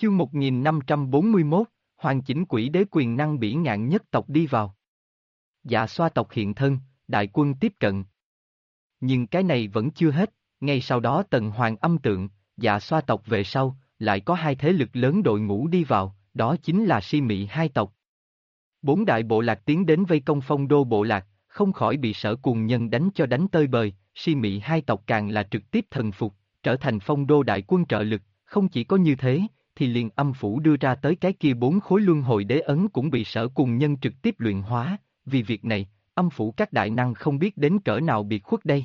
Chương 1541, hoàn chỉnh quỷ đế quyền năng bỉ ngạn nhất tộc đi vào. Dạ xoa tộc hiện thân, đại quân tiếp cận. Nhưng cái này vẫn chưa hết, ngay sau đó Tần Hoàng âm tượng, dạ xoa tộc về sau, lại có hai thế lực lớn đội ngũ đi vào, đó chính là Si Mị hai tộc. Bốn đại bộ lạc tiến đến vây công Phong Đô bộ lạc, không khỏi bị Sở Cuồng Nhân đánh cho đánh tơi bời, Si Mị hai tộc càng là trực tiếp thần phục, trở thành Phong Đô đại quân trợ lực, không chỉ có như thế, thì liền âm phủ đưa ra tới cái kia 4 khối luân hồi đế ấn cũng bị Sở Cuồng Nhân trực tiếp luyện hóa, vì việc này, âm phủ các đại năng không biết đến cỡ nào biệt khuất đây.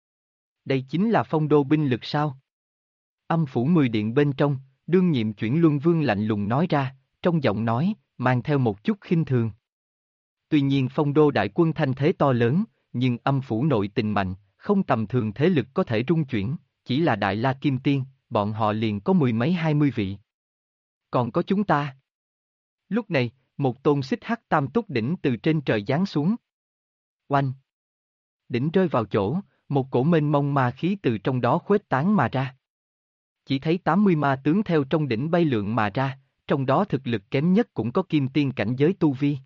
Đây chính là Phong Đô binh lực sao? Âm phủ 10 điện bên trong, đương nhiệm chuyển luân vương lạnh lùng nói ra, trong giọng nói, mang theo một chút khinh thường. Tuy nhiên Phong Đô đại quân thanh thế to lớn, nhưng âm phủ nội tình mạnh, không tầm thường thế lực có thể rung chuyển, chỉ là Đại La Kim Tiên, bọn họ liền có 10 mấy 20 vị. Còn có chúng ta. Lúc này, một tôn xích hắc tam túc đỉnh từ trên trời giáng xuống. Oanh! Đỉnh rơi vào chỗ, một cổ mênh mông ma khí từ trong đó khuếch tán mà ra. Chỉ thấy 80 ma tướng theo trong đỉnh bay lượn mà ra, trong đó thực lực kém nhất cũng có kim tiên cảnh giới tu vi.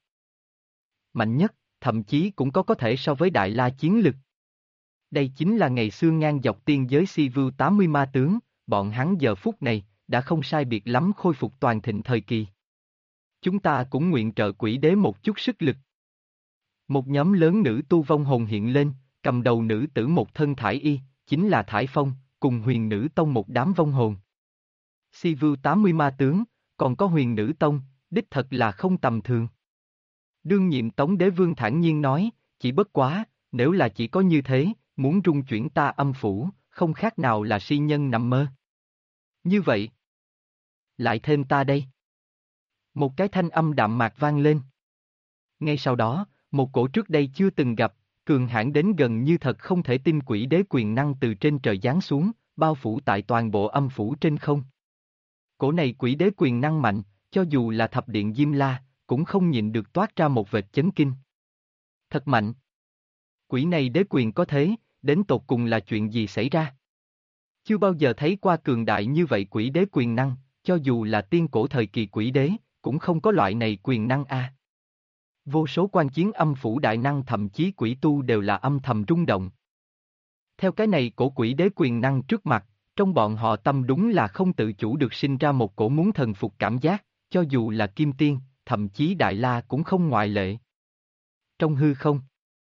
Mạnh nhất, thậm chí cũng có thể so với Đại La chiến lực. Đây chính là ngày xưa ngang dọc tiên giới Si Vưu 80 ma tướng, bọn hắn giờ phút này, đã không sai biệt lắm khôi phục toàn thịnh thời kỳ. Chúng ta cũng nguyện trợ quỷ đế một chút sức lực. Một nhóm lớn nữ tu vong hồn hiện lên, cầm đầu nữ tử một thân thải y, chính là Thải Phong, cùng huyền nữ tông một đám vong hồn. Si Vưu 80 ma tướng, còn có huyền nữ tông, đích thật là không tầm thường. Đương nhiệm Tống Đế Vương thản nhiên nói, chỉ bất quá, nếu là chỉ có như thế, muốn rung chuyển ta âm phủ, không khác nào là si nhân nằm mơ. Như vậy, lại thêm ta đây. Một cái thanh âm đạm mạc vang lên. Ngay sau đó, một cổ trước đây chưa từng gặp, cường hãn đến gần như thật không thể tin quỷ đế quyền năng từ trên trời giáng xuống, bao phủ tại toàn bộ âm phủ trên không. Cổ này quỷ đế quyền năng mạnh, cho dù là thập điện Diêm La, cũng không nhịn được toát ra một vệt chấn kinh. Thật mạnh. Quỷ này đế quyền có thế, đến tột cùng là chuyện gì xảy ra? Chưa bao giờ thấy qua cường đại như vậy quỷ đế quyền năng, cho dù là tiên cổ thời kỳ quỷ đế, cũng không có loại này quyền năng a. Vô số quan chiến âm phủ đại năng thậm chí quỷ tu đều là âm thầm rung động. Theo cái này cổ quỷ đế quyền năng trước mặt, trong bọn họ tâm đúng là không tự chủ được sinh ra một cổ muốn thần phục cảm giác, cho dù là Kim Tiên, thậm chí Đại La cũng không ngoại lệ. Trong hư không,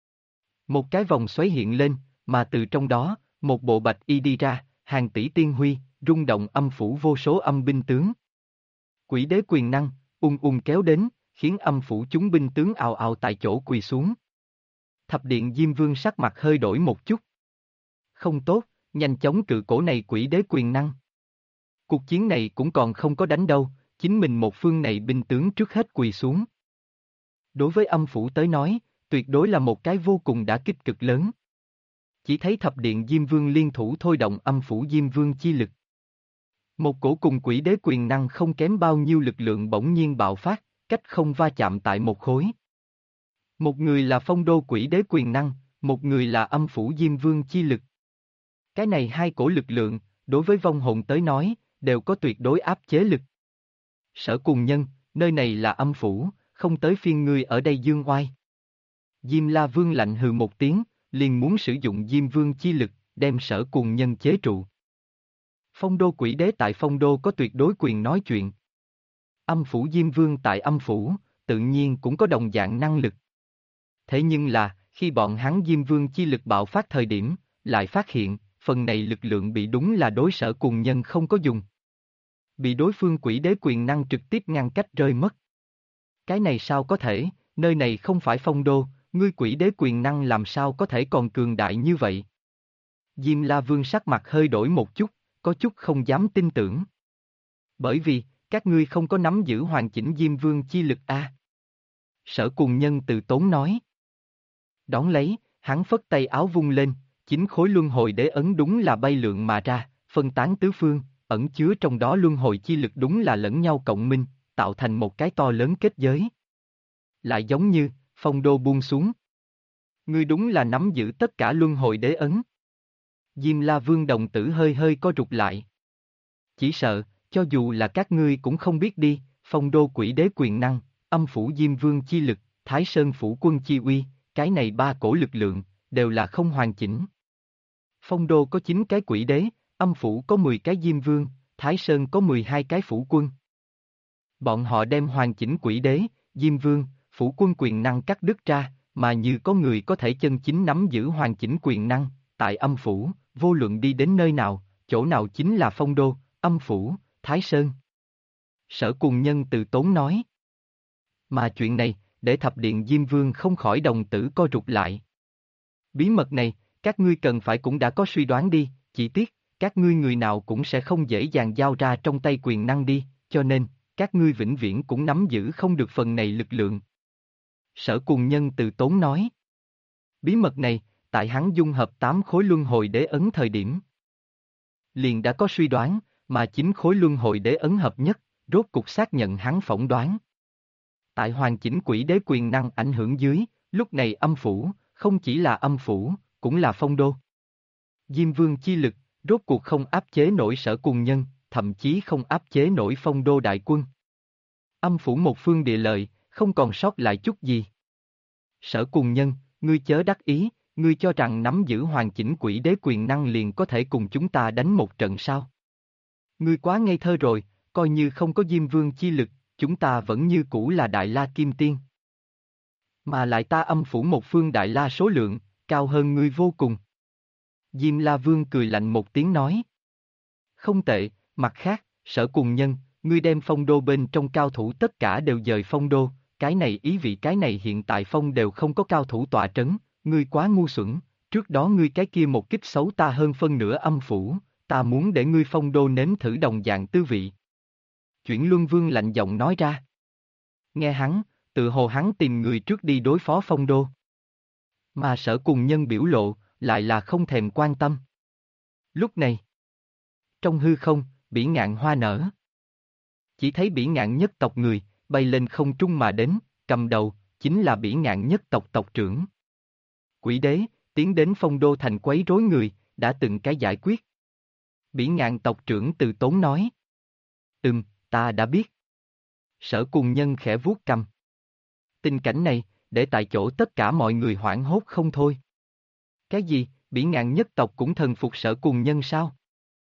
một cái vòng xoáy hiện lên, mà từ trong đó, một bộ bạch y đi ra, hàng tỷ tiên huy, rung động âm phủ vô số âm binh tướng. Quỷ đế quyền năng, kéo đến, khiến âm phủ chúng binh tướng ào ào tại chỗ quỳ xuống. Thập điện Diêm Vương sắc mặt hơi đổi một chút. Không tốt, nhanh chóng cự cổ này quỷ đế quyền năng. Cuộc chiến này cũng còn không có đánh đâu, chính mình một phương này binh tướng trước hết quỳ xuống. Đối với âm phủ tới nói, tuyệt đối là một cái vô cùng đả kích cực lớn. Chỉ thấy thập điện Diêm Vương liên thủ thôi động âm phủ Diêm Vương chi lực. Một cổ cùng quỷ đế quyền năng không kém bao nhiêu lực lượng bỗng nhiên bạo phát, cách không va chạm tại một khối. Một người là Phong Đô quỷ đế quyền năng, một người là âm phủ Diêm Vương chi lực. Cái này hai cổ lực lượng, đối với vong hồn tới nói, đều có tuyệt đối áp chế lực. Sở Cuồng Nhân, nơi này là âm phủ, không tới phiên ngươi ở đây dương oai. Diêm La Vương lạnh hừ một tiếng, liền muốn sử dụng Diêm Vương chi lực, đem Sở Cuồng Nhân chế trụ. Phong Đô quỷ đế tại Phong Đô có tuyệt đối quyền nói chuyện. Âm phủ Diêm Vương tại âm phủ, tự nhiên cũng có đồng dạng năng lực. Thế nhưng là, khi bọn hắn Diêm Vương chi lực bạo phát thời điểm, lại phát hiện, phần này lực lượng bị đúng là đối Sở Cuồng Nhân không có dùng. Bị đối phương quỷ đế quyền năng trực tiếp ngăn cách rơi mất. Cái này sao có thể, nơi này không phải Phong Đô, ngươi quỷ đế quyền năng làm sao có thể còn cường đại như vậy? Diêm La Vương sắc mặt hơi đổi một chút, có chút không dám tin tưởng. Bởi vì, các ngươi không có nắm giữ hoàn chỉnh Diêm Vương chi lực a. Sở Cuồng Nhân từ tốn nói. Đón lấy, hắn phất tay áo vung lên, 9 khối luân hồi đế ấn đúng là bay lượn mà ra, phân tán tứ phương, ẩn chứa trong đó luân hồi chi lực đúng là lẫn nhau cộng minh, tạo thành một cái to lớn kết giới. Lại giống như, Phong Đô buông xuống. Ngươi đúng là nắm giữ tất cả luân hồi đế ấn. Diêm La Vương đồng tử hơi hơi co rụt lại. Chỉ sợ, Cho dù là các ngươi cũng không biết đi, phong đô quỷ đế quyền năng, âm phủ Diêm Vương chi lực, Thái Sơn phủ quân chi uy, cái này ba cổ lực lượng, đều là không hoàn chỉnh. Phong đô có 9 cái quỷ đế, âm phủ có 10 cái Diêm Vương, Thái Sơn có 12 cái phủ quân. Bọn họ đem hoàn chỉnh quỷ đế, Diêm Vương, phủ quân quyền năng cắt đứt ra, mà như có người có thể chân chính nắm giữ hoàn chỉnh quyền năng, tại âm phủ, vô luận đi đến nơi nào, chỗ nào chính là phong đô, âm phủ, Thái Sơn. Sở Cùng Nhân từ tốn nói. Mà chuyện này, để thập điện Diêm Vương không khỏi đồng tử co rụt lại. Bí mật này, các ngươi cần phải cũng đã có suy đoán đi, chỉ tiếc, các ngươi người nào cũng sẽ không dễ dàng giao ra trong tay quyền năng đi, cho nên, các ngươi vĩnh viễn cũng nắm giữ không được phần này lực lượng. Sở Cùng Nhân từ tốn nói. Bí mật này, tại hắn dung hợp 8 khối luân hồi đế ấn thời điểm. Liền đã có suy đoán, mà 9 khối luân hồi đế ấn hợp nhất, rốt cục xác nhận hắn phỏng đoán. Tại hoàn chỉnh quỷ đế quyền năng ảnh hưởng dưới, lúc này âm phủ, không chỉ là âm phủ, cũng là phong đô. Diêm Vương chi lực, rốt cuộc không áp chế nổi Sở Cùng Nhân, thậm chí không áp chế nổi phong đô đại quân. Âm phủ một phương địa lợi, không còn sót lại chút gì. Sở Cùng Nhân, ngươi chớ đắc ý, ngươi cho rằng nắm giữ hoàn chỉnh quỷ đế quyền năng liền có thể cùng chúng ta đánh một trận sao? Ngươi quá ngây thơ rồi, coi như không có Diêm Vương chi lực, chúng ta vẫn như cũ là Đại La Kim Tiên. Mà lại ta âm phủ một phương Đại La số lượng, cao hơn ngươi vô cùng. Diêm La Vương cười lạnh một tiếng nói. Không tệ, mặt khác, Sở Cùng Nhân, ngươi đem phong đô bên trong cao thủ tất cả đều dời phong đô, cái này ý vị cái này hiện tại phong đều không có cao thủ tọa trấn, ngươi quá ngu xuẩn, trước đó ngươi cái kia một kích xấu ta hơn phân nửa âm phủ, ta muốn để ngươi phong đô nếm thử đồng dạng tư vị. Chuyển Luân Vương lạnh giọng nói ra. Nghe hắn, tự hồ hắn tìm người trước đi đối phó phong đô. Mà Sở Cùng Nhân biểu lộ, lại là không thèm quan tâm. Lúc này, trong hư không, bỉ ngạn hoa nở. Chỉ thấy bỉ ngạn nhất tộc người, bay lên không trung mà đến, cầm đầu, chính là bỉ ngạn nhất tộc tộc trưởng. Quỷ đế, tiến đến phong đô thành quấy rối người, đã từng cái giải quyết. Bỉ ngạn tộc trưởng từ tốn nói. Ta đã biết. Sở Cùng Nhân khẽ vuốt cằm. Tình cảnh này, để tại chỗ tất cả mọi người hoảng hốt không thôi. Cái gì, bỉ ngạn nhất tộc cũng thần phục Sở Cùng Nhân sao?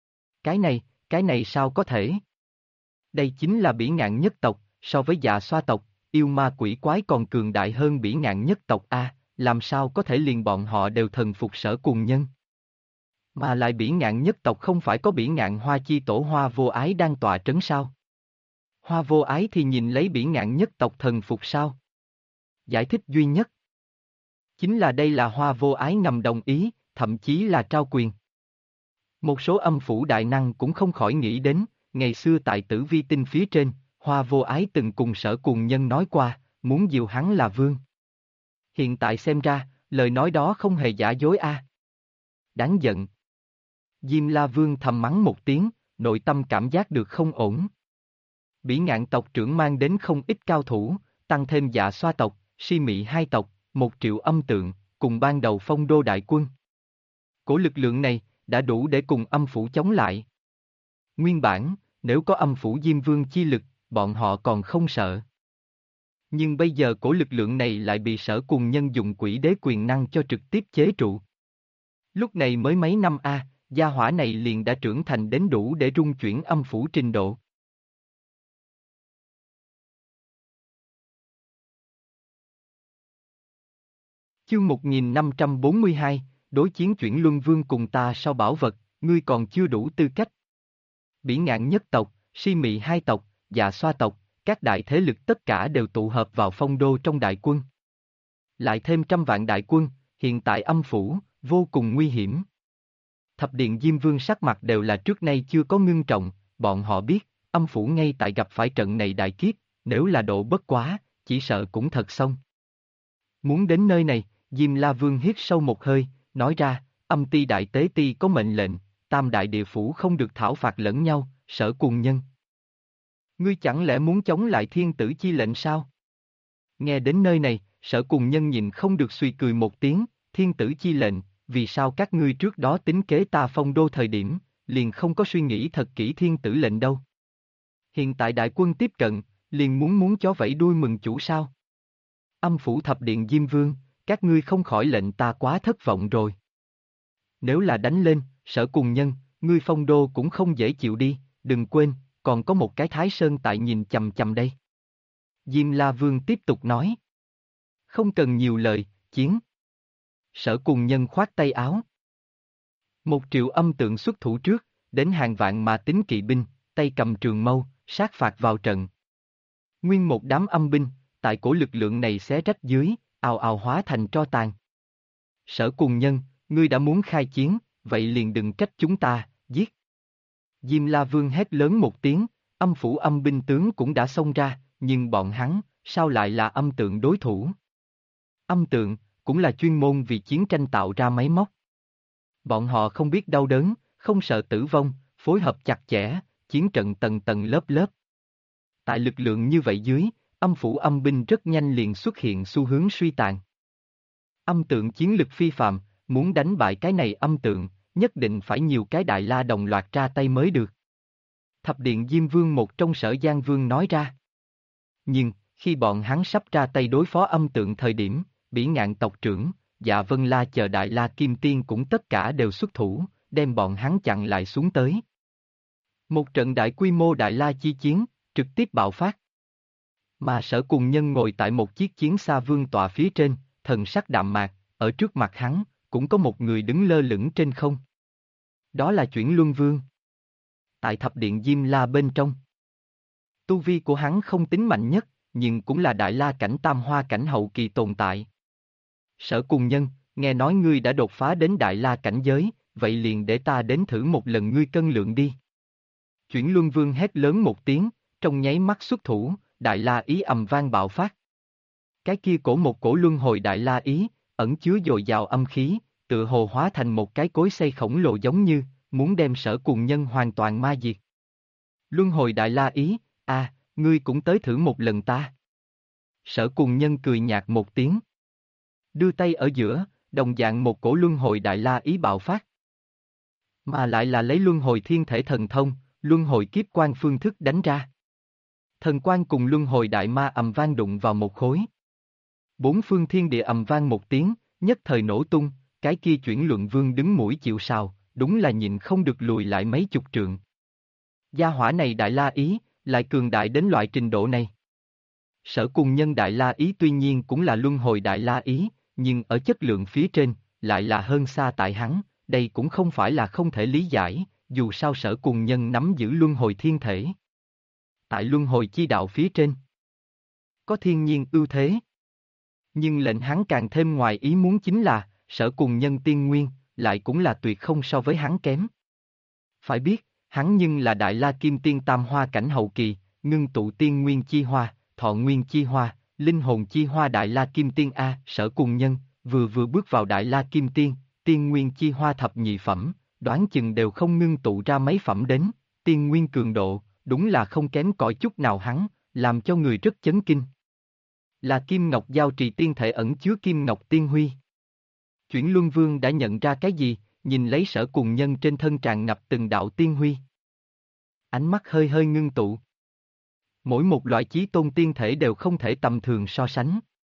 Cái này sao có thể? Đây chính là bỉ ngạn nhất tộc, so với Dạ Xoa tộc, yêu ma quỷ quái còn cường đại hơn bỉ ngạn nhất tộc a, làm sao có thể liền bọn họ đều thần phục Sở Cùng Nhân? Mà lại bỉ ngạn nhất tộc không phải có bỉ ngạn hoa chi tổ Hoa Vô Ái đang tọa trấn sao? Hoa Vô Ái thì nhìn lấy bỉ ngạn nhất tộc thần phục sao? Giải thích duy nhất chính là đây là Hoa Vô Ái ngầm đồng ý, thậm chí là trao quyền. Một số âm phủ đại năng cũng không khỏi nghĩ đến, ngày xưa tại Tử Vi Tinh phía trên, Hoa Vô Ái từng cùng Sở Cùng Nhân nói qua, muốn diều hắn là vương. Hiện tại xem ra, lời nói đó không hề giả dối a. Đáng giận. Diêm La Vương thầm mắng một tiếng, nội tâm cảm giác được không ổn. Bỉ ngạn tộc trưởng mang đến không ít cao thủ, tăng thêm Dạ Xoa tộc, Si Mị hai tộc, 1 triệu âm tượng, cùng ban đầu phong đô đại quân. Cổ lực lượng này, đã đủ để cùng âm phủ chống lại. Nguyên bản, nếu có âm phủ Diêm Vương chi lực, bọn họ còn không sợ. Nhưng bây giờ cổ lực lượng này lại bị Sở Cùng Nhân dùng quỷ đế quyền năng cho trực tiếp chế trụ. Lúc này mới mấy năm gia hỏa này liền đã trưởng thành đến đủ để rung chuyển âm phủ trình độ. Chương 1542, đối chiến chuyển Luân Vương cùng ta sau bảo vật, ngươi còn chưa đủ tư cách. Bỉ ngạn nhất tộc, Si Mị hai tộc, Dạ Xoa tộc, các đại thế lực tất cả đều tụ hợp vào phong đô trong đại quân. Lại thêm 100 vạn đại quân, hiện tại âm phủ, vô cùng nguy hiểm. Thập điện Diêm Vương sắc mặt đều là trước nay chưa có ngưng trọng, bọn họ biết, âm phủ ngay tại gặp phải trận này đại kiếp, nếu là độ bất quá, chỉ sợ cũng thật xong. Muốn đến nơi này, Diêm La Vương hít sâu một hơi, nói ra, âm ti đại tế ti có mệnh lệnh, tam đại địa phủ không được thảo phạt lẫn nhau, Sở Cùng Nhân. Ngươi chẳng lẽ muốn chống lại thiên tử chi lệnh sao? Nghe đến nơi này, Sở Cùng Nhân nhìn không được suy cười một tiếng, thiên tử chi lệnh, vì sao các ngươi trước đó tính kế ta phong đô thời điểm, liền không có suy nghĩ thật kỹ thiên tử lệnh đâu? Hiện tại đại quân tiếp cận, liền muốn chó vẫy đuôi mừng chủ sao? Âm phủ thập điện Diêm Vương, các ngươi không khỏi lệnh ta quá thất vọng rồi. Nếu là đánh lên, Sở Cùng Nhân, ngươi phong đô cũng không dễ chịu đi, đừng quên, còn có một cái Thái Sơn tại nhìn chằm chằm đây. Diêm La Vương tiếp tục nói. Không cần nhiều lời, chiến. Sở Cùng Nhân khoát tay áo. 1.000.000 âm tượng xuất thủ trước, đến hàng vạn mà tính kỵ binh, tay cầm trường mâu, sát phạt vào trận. Nguyên một đám âm binh, tại cổ lực lượng này xé rách dưới, ào ào hóa thành tro tàn. Sở Cùng Nhân, ngươi đã muốn khai chiến, vậy liền đừng trách chúng ta, giết. Diêm La Vương hét lớn một tiếng, âm phủ âm binh tướng cũng đã xông ra, nhưng bọn hắn, sao lại là âm tượng đối thủ? Âm tượng, cũng là chuyên môn vì chiến tranh tạo ra máy móc. Bọn họ không biết đau đớn, không sợ tử vong, phối hợp chặt chẽ, chiến trận tầng tầng lớp lớp. Tại lực lượng như vậy dưới, âm phủ âm binh rất nhanh liền xuất hiện xu hướng suy tàn. Âm tượng chiến lực phi phàm, muốn đánh bại cái này âm tượng, nhất định phải nhiều cái đại la đồng loạt ra tay mới được. Thập điện Diêm Vương một trong Sở Giang Vương nói ra. Nhưng, khi bọn hắn sắp ra tay đối phó âm tượng thời điểm, Bỉ Ngạn tộc trưởng, Dạ Vân La chờ đại la kim tiên cũng tất cả đều xuất thủ, đem bọn hắn chặn lại xuống tới. Một trận đại quy mô đại la chi chiến, trực tiếp bạo phát. Mà Sở Cùng Nhân ngồi tại một chiếc chiến xa vương tọa phía trên, thần sắc đạm mạc, ở trước mặt hắn, cũng có một người đứng lơ lửng trên không. Đó là Chuyển Luân Vương. Tại thập điện Diêm La bên trong. Tu vi của hắn không tính mạnh nhất, nhưng cũng là đại la cảnh tam hoa cảnh hậu kỳ tồn tại. Sở Cùng Nhân, nghe nói ngươi đã đột phá đến đại la cảnh giới, vậy liền để ta đến thử một lần ngươi cân lượng đi. Chuyển Luân Vương hét lớn một tiếng, trong nháy mắt xuất thủ, đại la ý ầm vang bạo phát. Cái kia một cổ luân hồi đại la ý, ẩn chứa dồi dào âm khí, tựa hồ hóa thành một cái cối xay khổng lồ giống như, muốn đem Sở Cùng Nhân hoàn toàn ma diệt. Luân hồi đại la ý, ngươi cũng tới thử một lần ta. Sở Cùng Nhân cười nhạt một tiếng. Đưa tay ở giữa, đồng dạng một cổ luân hồi đại la ý bạo phát. Mà lại là lấy luân hồi thiên thể thần thông, luân hồi kiếp quan phương thức đánh ra. Thần quan cùng luân hồi đại ma ầm vang đụng vào một khối. Bốn phương thiên địa ầm vang một tiếng, nhất thời nổ tung, cái kia Chuyển Luân Vương đứng mũi chịu sào, đúng là nhịn không được lùi lại mấy chục trượng. Gia hỏa này đại la ý, lại cường đại đến loại trình độ này. Sở Cùng Nhân đại la ý tuy nhiên cũng là luân hồi đại la ý, nhưng ở chất lượng phía trên, lại là hơn xa tại hắn, đây cũng không phải là không thể lý giải, dù sao Sở Cùng Nhân nắm giữ luân hồi thiên thể. Tại luân hồi chi đạo phía trên, có thiên nhiên ưu thế. Nhưng lệnh hắn càng thêm ngoài ý muốn chính là, Sở Cùng Nhân tiên nguyên, lại cũng là tuyệt không so với hắn kém. Phải biết, hắn nhưng là đại la kim tiên tam hoa cảnh hậu kỳ, ngưng tụ tiên nguyên chi hoa, thọ nguyên chi hoa, linh hồn chi hoa đại la kim tiên A. Sở Cùng Nhân, vừa bước vào đại la kim tiên, tiên nguyên chi hoa thập nhị phẩm, đoán chừng đều không ngưng tụ ra mấy phẩm đến, tiên nguyên cường độ, đúng là không kém cỏi chút nào hắn, làm cho người rất chấn kinh. Là Kim Ngọc Giao Trì tiên thể ẩn chứa Kim Ngọc Tiên Huy. Chuyển Luân Vương đã nhận ra cái gì, nhìn lấy Sở Cùng Nhân trên thân tràn ngập từng đạo tiên huy. Ánh mắt hơi hơi ngưng tụ. Mỗi một loại chí tôn tiên thể đều không thể tầm thường so sánh.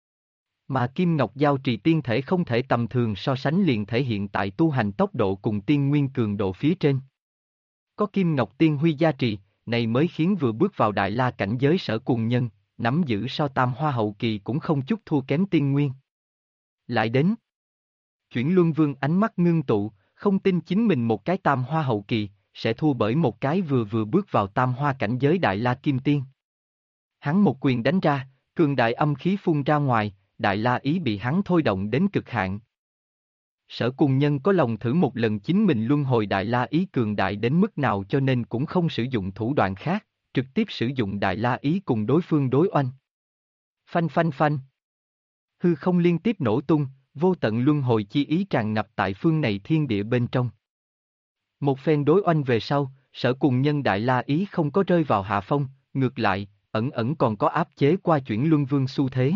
Mà Kim Ngọc Giao Trì tiên thể không thể tầm thường so sánh liền thể hiện tại tu hành tốc độ cùng tiên nguyên cường độ phía trên. Có Kim Ngọc Tiên Huy gia trì, này mới khiến vừa bước vào đại la cảnh giới Sở Cùng Nhân, nắm giữ so tam hoa hậu kỳ cũng không chút thua kém tiên nguyên. Lại đến. Chuyển Luân Vương ánh mắt ngưng tụ, không tin chính mình một cái tam hoa hậu kỳ, sẽ thua bởi một cái vừa bước vào tam hoa cảnh giới đại la kim tiên. Hắn một quyền đánh ra, cường đại âm khí phun ra ngoài, đại la ý bị hắn thôi động đến cực hạn. Sở Cùng Nhân có lòng thử một lần chính mình luân hồi đại la ý cường đại đến mức nào cho nên cũng không sử dụng thủ đoạn khác, trực tiếp sử dụng đại la ý cùng đối phương đối oanh. Phanh phanh phanh. Hư không liên tiếp nổ tung, vô tận luân hồi chi ý tràn ngập tại phương này thiên địa bên trong. Một phen đối oanh về sau, Sở Cùng Nhân đại la ý không có rơi vào hạ phong, ngược lại, ẩn còn có áp chế qua Chuyển Luân Vương xu thế.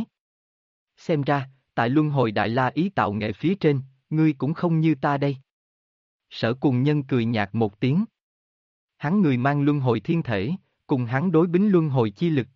Xem ra, tại luân hồi đại la ý tạo nghệ phía trên, ngươi cũng không như ta đây. Sở Cùng Nhân cười nhạt một tiếng. Hắn người mang luân hồi thiên thể, cùng hắn đối bính luân hồi chi lực.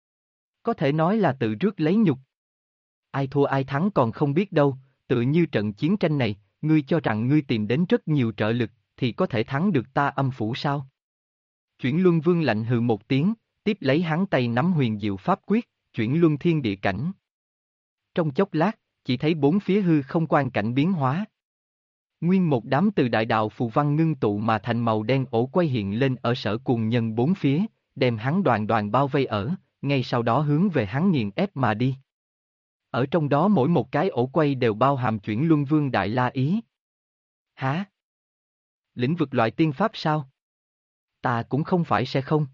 Có thể nói là tự rước lấy nhục. Ai thua ai thắng còn không biết đâu, tự như trận chiến tranh này, ngươi cho rằng ngươi tìm đến rất nhiều trợ lực, thì có thể thắng được ta âm phủ sao? Chuyển Luân Vương lạnh hừ một tiếng, tiếp lấy hắn tay nắm huyền diệu pháp quyết, chuyển luân thiên địa cảnh. Trong chốc lát, chỉ thấy bốn phía hư không quang cảnh biến hóa. Nguyên một đám từ đại đạo phù văn ngưng tụ mà thành màu đen ổ quay hiện lên ở Sở Cuồng Nhân bốn phía, đem hắn đoàn đoàn bao vây ở, ngay sau đó hướng về hắn nghiền ép mà đi. Ở trong đó mỗi một cái ổ quay đều bao hàm chuyển luân vương đại la ý. Hả? Lĩnh vực loại tiên pháp sao? Ta cũng không phải sẽ không.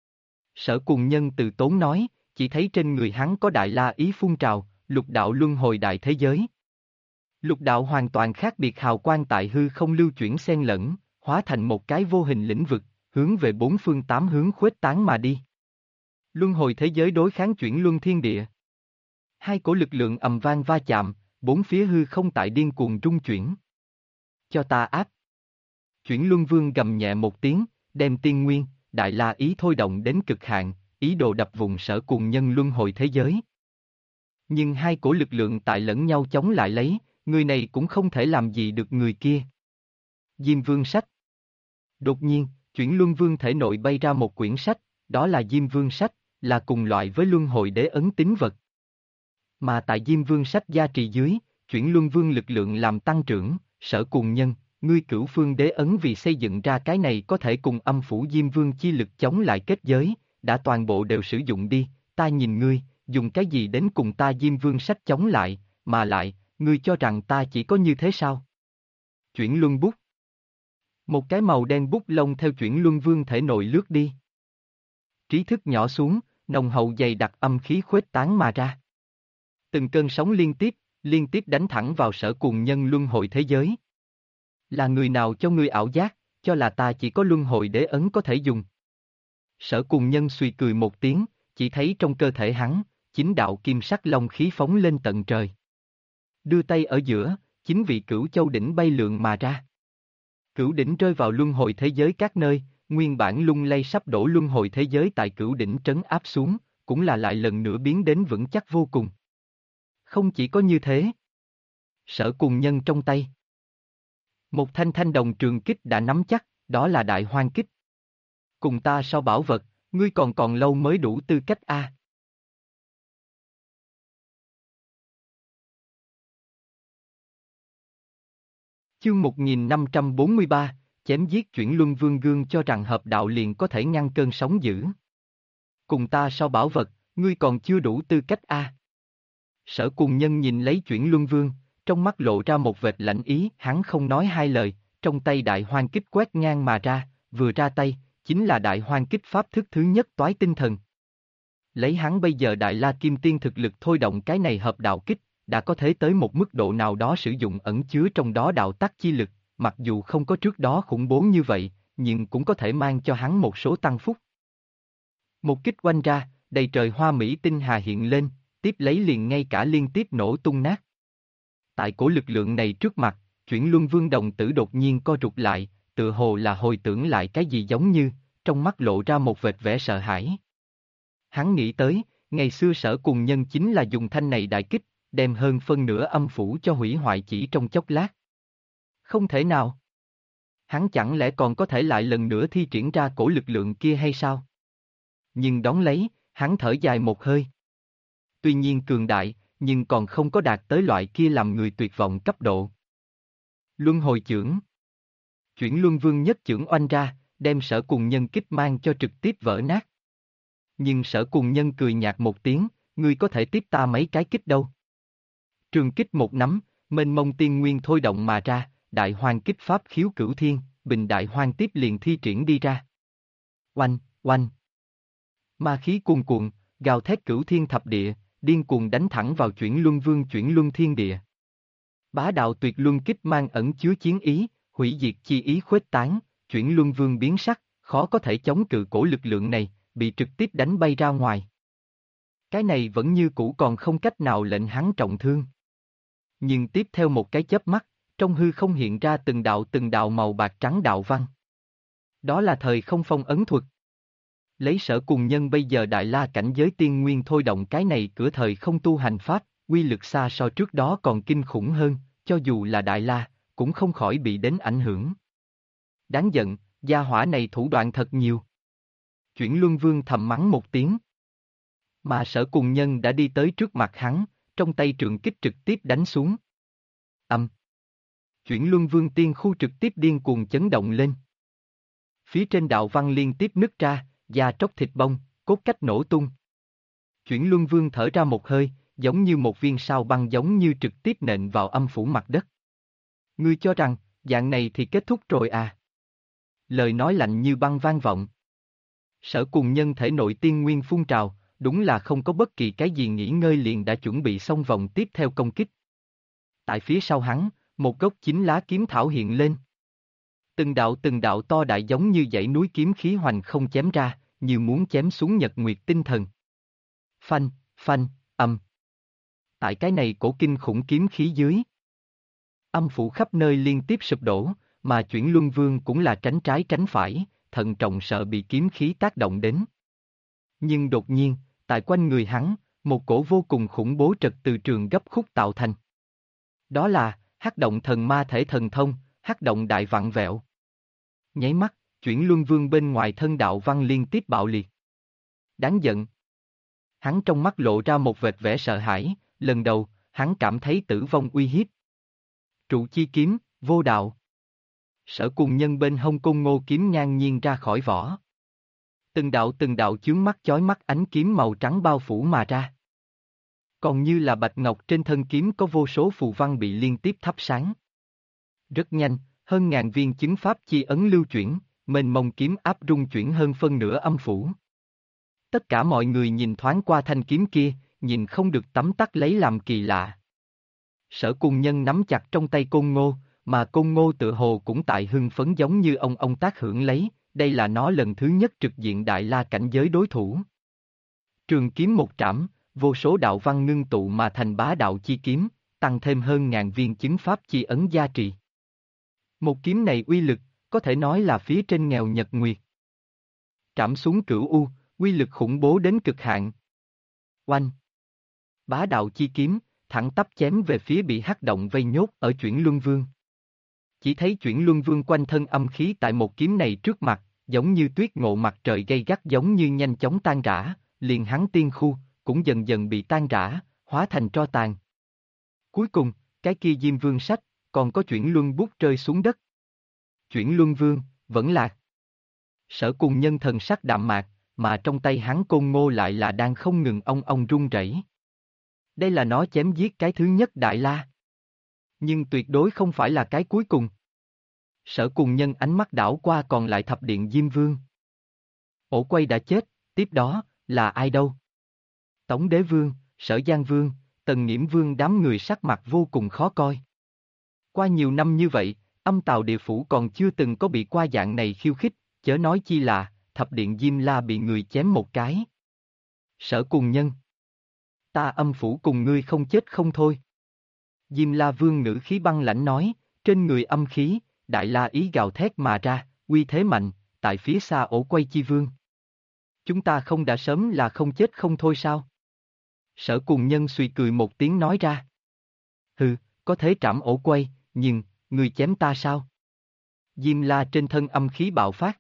Sở Cuồng Nhân từ tốn nói, chỉ thấy trên người hắn có đại la ý phun trào, lục đạo luân hồi đại thế giới. Lục đạo hoàn toàn khác biệt hào quang tại hư không lưu chuyển xen lẫn, hóa thành một cái vô hình lĩnh vực, hướng về bốn phương tám hướng khuếch tán mà đi. Luân hồi thế giới đối kháng chuyển luân thiên địa. Hai cổ lực lượng ầm vang va chạm, bốn phía hư không tại điên cuồng rung chuyển. Cho ta áp. Chuyển luân vương gầm nhẹ một tiếng, đem tiên nguyên, đại la ý thôi động đến cực hạn, ý đồ đập vùng Sở Cuồng Nhân luân hồi thế giới. Nhưng hai cổ lực lượng tại lẫn nhau chống lại lấy, người này cũng không thể làm gì được người kia. Diêm Vương sách. Đột nhiên, chuyển luân vương thể nội bay ra một quyển sách, đó là Diêm Vương sách, là cùng loại với luân hồi đế ấn tín vật. Mà tại Diêm Vương sách gia trì dưới, chuyển luân vương lực lượng làm tăng trưởng, Sở Cuồng Nhân, ngươi cửu phương đế ấn vì xây dựng ra cái này có thể cùng âm phủ Diêm Vương chi lực chống lại kết giới, đã toàn bộ đều sử dụng đi, ta nhìn ngươi, dùng cái gì đến cùng ta Diêm Vương sách chống lại, mà lại, ngươi cho rằng ta chỉ có như thế sao? Chuyển luân bút. Một cái màu đen bút lông theo chuyển luân vương thể nội lướt đi. Trí thức nhỏ xuống, nồng hậu dày đặc âm khí khuếch tán mà ra. Từng cơn sóng liên tiếp đánh thẳng vào Sở Cuồng Nhân luân hồi thế giới. Là người nào cho ngươi ảo giác, cho là ta chỉ có luân hồi đế ấn có thể dùng. Sở Cuồng Nhân suy cười một tiếng, chỉ thấy trong cơ thể hắn, chính đạo kim sắc long khí phóng lên tận trời. Đưa tay ở giữa, chính vị cửu châu đỉnh bay lượn mà ra. Cửu đỉnh rơi vào luân hồi thế giới các nơi, nguyên bản lung lay sắp đổ luân hồi thế giới tại cửu đỉnh trấn áp xuống, cũng là lại lần nữa biến đến vững chắc vô cùng. Không chỉ có như thế. Sở Cuồng Nhân trong tay. Một thanh thanh đồng trường kích đã nắm chắc, đó là đại hoang kích. Cùng ta so bảo vật, ngươi còn lâu mới đủ tư cách a. Chương 1543, chém giết chuyển luân vương gương cho rằng hợp đạo liền có thể ngăn cơn sóng dữ. Cùng ta so bảo vật, ngươi còn chưa đủ tư cách a. Sở Cuồng Nhân nhìn lấy chuyển luân vương, trong mắt lộ ra một vệt lạnh ý, hắn không nói hai lời, trong tay đại hoang kích quét ngang mà ra, vừa ra tay, chính là đại hoang kích pháp thức thứ nhất toái tinh thần. Lấy hắn bây giờ đại la kim tiên thực lực thôi động cái này hợp đạo kích, đã có thể tới một mức độ nào đó sử dụng ẩn chứa trong đó đạo tắc chi lực, mặc dù không có trước đó khủng bố như vậy, nhưng cũng có thể mang cho hắn một số tăng phúc. Một kích oanh ra, đầy trời hoa mỹ tinh hà hiện lên, tiếp lấy liền ngay cả liên tiếp nổ tung nát. Tại cổ lực lượng này trước mặt, chuyển luân vương đồng tử đột nhiên co rụt lại, tựa hồ là hồi tưởng lại cái gì giống như, trong mắt lộ ra một vệt vẻ sợ hãi. Hắn nghĩ tới, ngày xưa Sở Cuồng Nhân chính là dùng thanh này đại kích, đem hơn phân nửa âm phủ cho hủy hoại chỉ trong chốc lát. Không thể nào. Hắn chẳng lẽ còn có thể lại lần nữa thi triển ra cổ lực lượng kia hay sao? Nhưng đón lấy, hắn thở dài một hơi. Tuy nhiên cường đại, nhưng còn không có đạt tới loại kia làm người tuyệt vọng cấp độ. Luân hồi chưởng. Chuyển luân vương nhất chưởng oanh ra, đem Sở Cuồng Nhân kích mang cho trực tiếp vỡ nát. Nhưng Sở Cuồng Nhân cười nhạt một tiếng, ngươi có thể tiếp ta mấy cái kích đâu. Trường kích một nắm, mênh mông tiên nguyên thôi động mà ra, đại hoang kích pháp khiếu cửu thiên, bình đại hoang tiếp liền thi triển đi ra. Oanh, oanh. Ma khí cuồn cuộn, gào thét cửu thiên thập địa, điên cuồng đánh thẳng vào chuyển luân vương chuyển luân thiên địa. Bá đạo tuyệt luân kích mang ẩn chứa chiến ý, hủy diệt chi ý khuếch tán, chuyển luân vương biến sắc, khó có thể chống cự cổ lực lượng này, bị trực tiếp đánh bay ra ngoài. Cái này vẫn như cũ còn không cách nào lệnh hắn trọng thương. Nhưng tiếp theo một cái chớp mắt, trong hư không hiện ra từng đạo màu bạc trắng đạo văn. Đó là thời không phong ấn thuật. Lấy Sở Cùng Nhân bây giờ Đại La cảnh giới tiên nguyên thôi động cái này cửa thời không tu hành pháp, uy lực xa so trước đó còn kinh khủng hơn, cho dù là Đại La, cũng không khỏi bị đến ảnh hưởng. Đáng giận, gia hỏa này thủ đoạn thật nhiều. Chuyển Luân Vương thầm mắng một tiếng. Mà Sở Cùng Nhân đã đi tới trước mặt hắn, trong tay trượng kích trực tiếp đánh xuống. Chuyển Luân Vương tiên khu trực tiếp điên cuồng chấn động lên. Phía trên đạo văn liên tiếp nứt ra, da tróc thịt bong, cốt cách nổ tung. Chuyển Luân Vương thở ra một hơi, giống như một viên sao băng giống như trực tiếp nện vào âm phủ mặt đất. Ngươi cho rằng, dạng này thì kết thúc rồi à? Lời nói lạnh như băng vang vọng. Sở Cùng Nhân thể nội tiên nguyên phun trào, đúng là không có bất kỳ cái gì nghỉ ngơi liền đã chuẩn bị xong vòng tiếp theo công kích. Tại phía sau hắn, một gốc chín lá kiếm thảo hiện lên. Từng đạo to đại giống như dãy núi kiếm khí hoành không chém ra, như muốn chém xuống nhật nguyệt tinh thần. Phanh, phanh, âm. Tại cái này cổ kinh khủng kiếm khí dưới. Âm phủ khắp nơi liên tiếp sụp đổ, mà Chuyển Luân Vương cũng là tránh trái tránh phải, thận trọng sợ bị kiếm khí tác động đến. Nhưng đột nhiên, tại quanh người hắn, một cổ vô cùng khủng bố trật từ trường gấp khúc tạo thành. Đó là, Hắc Động Thần Ma Thể Thần Thông, Hắc Động Đại Vặn Vẹo. Nháy mắt, Chuyển Luân Vương bên ngoài thân đạo văn liên tiếp bạo liệt. Đáng giận. Hắn trong mắt lộ ra một vệt vẻ sợ hãi, lần đầu, hắn cảm thấy tử vong uy hiếp. Trụ chi kiếm, vô đạo. Sở Cùng Nhân bên hông côn ngô kiếm ngang nhiên ra khỏi vỏ. Từng đạo chướng mắt chói mắt ánh kiếm màu trắng bao phủ mà ra. Còn như là bạch ngọc trên thân kiếm có vô số phù văn bị liên tiếp thắp sáng. Rất nhanh, hơn ngàn viên chứng pháp chi ấn lưu chuyển, mênh mông kiếm áp rung chuyển hơn phân nửa âm phủ. Tất cả mọi người nhìn thoáng qua thanh kiếm kia, nhìn không được tấm tắc lấy làm kỳ lạ. Sở Cùng Nhân nắm chặt trong tay côn ngô, mà côn ngô tựa hồ cũng tại hưng phấn giống như ông tác hưởng lấy, đây là nó lần thứ nhất trực diện Đại La cảnh giới đối thủ. Trường kiếm một trảm, vô số đạo văn ngưng tụ mà thành bá đạo chi kiếm, tăng thêm hơn ngàn viên chứng pháp chi ấn gia trì. Một kiếm này uy lực, có thể nói là phía trên nghèo nhật nguyệt. Trảm xuống cửu u, uy lực khủng bố đến cực hạn. Oanh! Bá đạo chi kiếm, thẳng tắp chém về phía bị hắc động vây nhốt ở Chuyển Luân Vương. Chỉ thấy Chuyển Luân Vương quanh thân âm khí tại một kiếm này trước mặt, giống như tuyết ngộ mặt trời gay gắt giống như nhanh chóng tan rã, liền hắn tiên khu, cũng dần dần bị tan rã, hóa thành tro tàn. Cuối cùng, cái kia Diêm Vương sách, còn có Chuyển Luân bút rơi xuống đất. Chuyển Luân Vương, vẫn lạc. Sở Cùng Nhân thần sắc đạm mạc, mà trong tay hắn côn ngô lại là đang không ngừng ong rung rẩy. Đây là nó chém giết cái thứ nhất Đại La. Nhưng tuyệt đối không phải là cái cuối cùng. Sở Cùng Nhân ánh mắt đảo qua còn lại thập điện Diêm Vương. Ổ Quay đã chết, tiếp đó, là ai đâu? Tống Đế Vương, Sở Giang Vương, Tần Nghiễm Vương đám người sắc mặt vô cùng khó coi. Qua nhiều năm như vậy, Âm Tào Địa Phủ còn chưa từng có bị qua dạng này khiêu khích, chớ nói chi là, thập điện Diêm La bị người chém một cái. Sở Cùng Nhân. Ta âm phủ cùng ngươi không chết không thôi. Diêm La Vương ngữ khí băng lãnh nói, trên người âm khí, Đại La ý gào thét mà ra, uy thế mạnh, tại phía xa Ổ Quay chi vương. Chúng ta không đã sớm là không chết không thôi sao? Sở Cùng Nhân suy cười một tiếng nói ra. Hừ, có thể trảm Ổ Quay, nhưng, người chém ta sao? Diêm La trên thân âm khí bạo phát.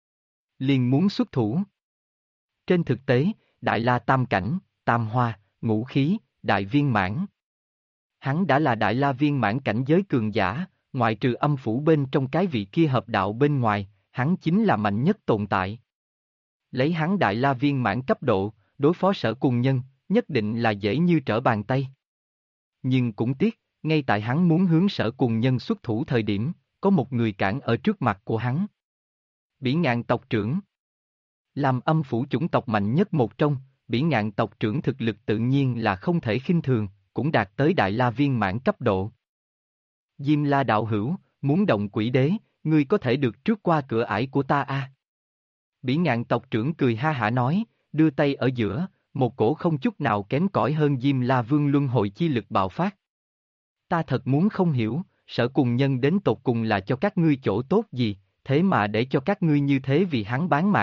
Liền muốn xuất thủ. Trên thực tế, Đại La tam cảnh, tam hoa, ngũ khí, đại viên mãn. Hắn đã là Đại La viên mãn cảnh giới cường giả, ngoại trừ âm phủ bên trong cái vị kia hợp đạo bên ngoài, hắn chính là mạnh nhất tồn tại. Lấy hắn Đại La viên mãn cấp độ, đối phó Sở Cùng Nhân, nhất định là dễ như trở bàn tay. Nhưng cũng tiếc, ngay tại hắn muốn hướng Sở Cùng Nhân xuất thủ thời điểm, có một người cản ở trước mặt của hắn. Bỉ Ngạn tộc trưởng. Làm âm phủ chủng tộc mạnh nhất một trong, Bỉ Ngạn tộc trưởng thực lực tự nhiên là không thể khinh thường, cũng đạt tới Đại La viên mãn cấp độ. Diêm La đạo hữu, muốn động quỷ đế, ngươi có thể được trước qua cửa ải của ta a. Bỉ Ngạn tộc trưởng cười ha hả nói, đưa tay ở giữa, một cổ không chút nào kém cỏi hơn Diêm La Vương luân hồi chi lực bạo phát. Ta thật muốn không hiểu, Sở Cùng Nhân đến tột cùng là cho các ngươi chỗ tốt gì, thế mà để cho các ngươi như thế vì hắn bán mạng,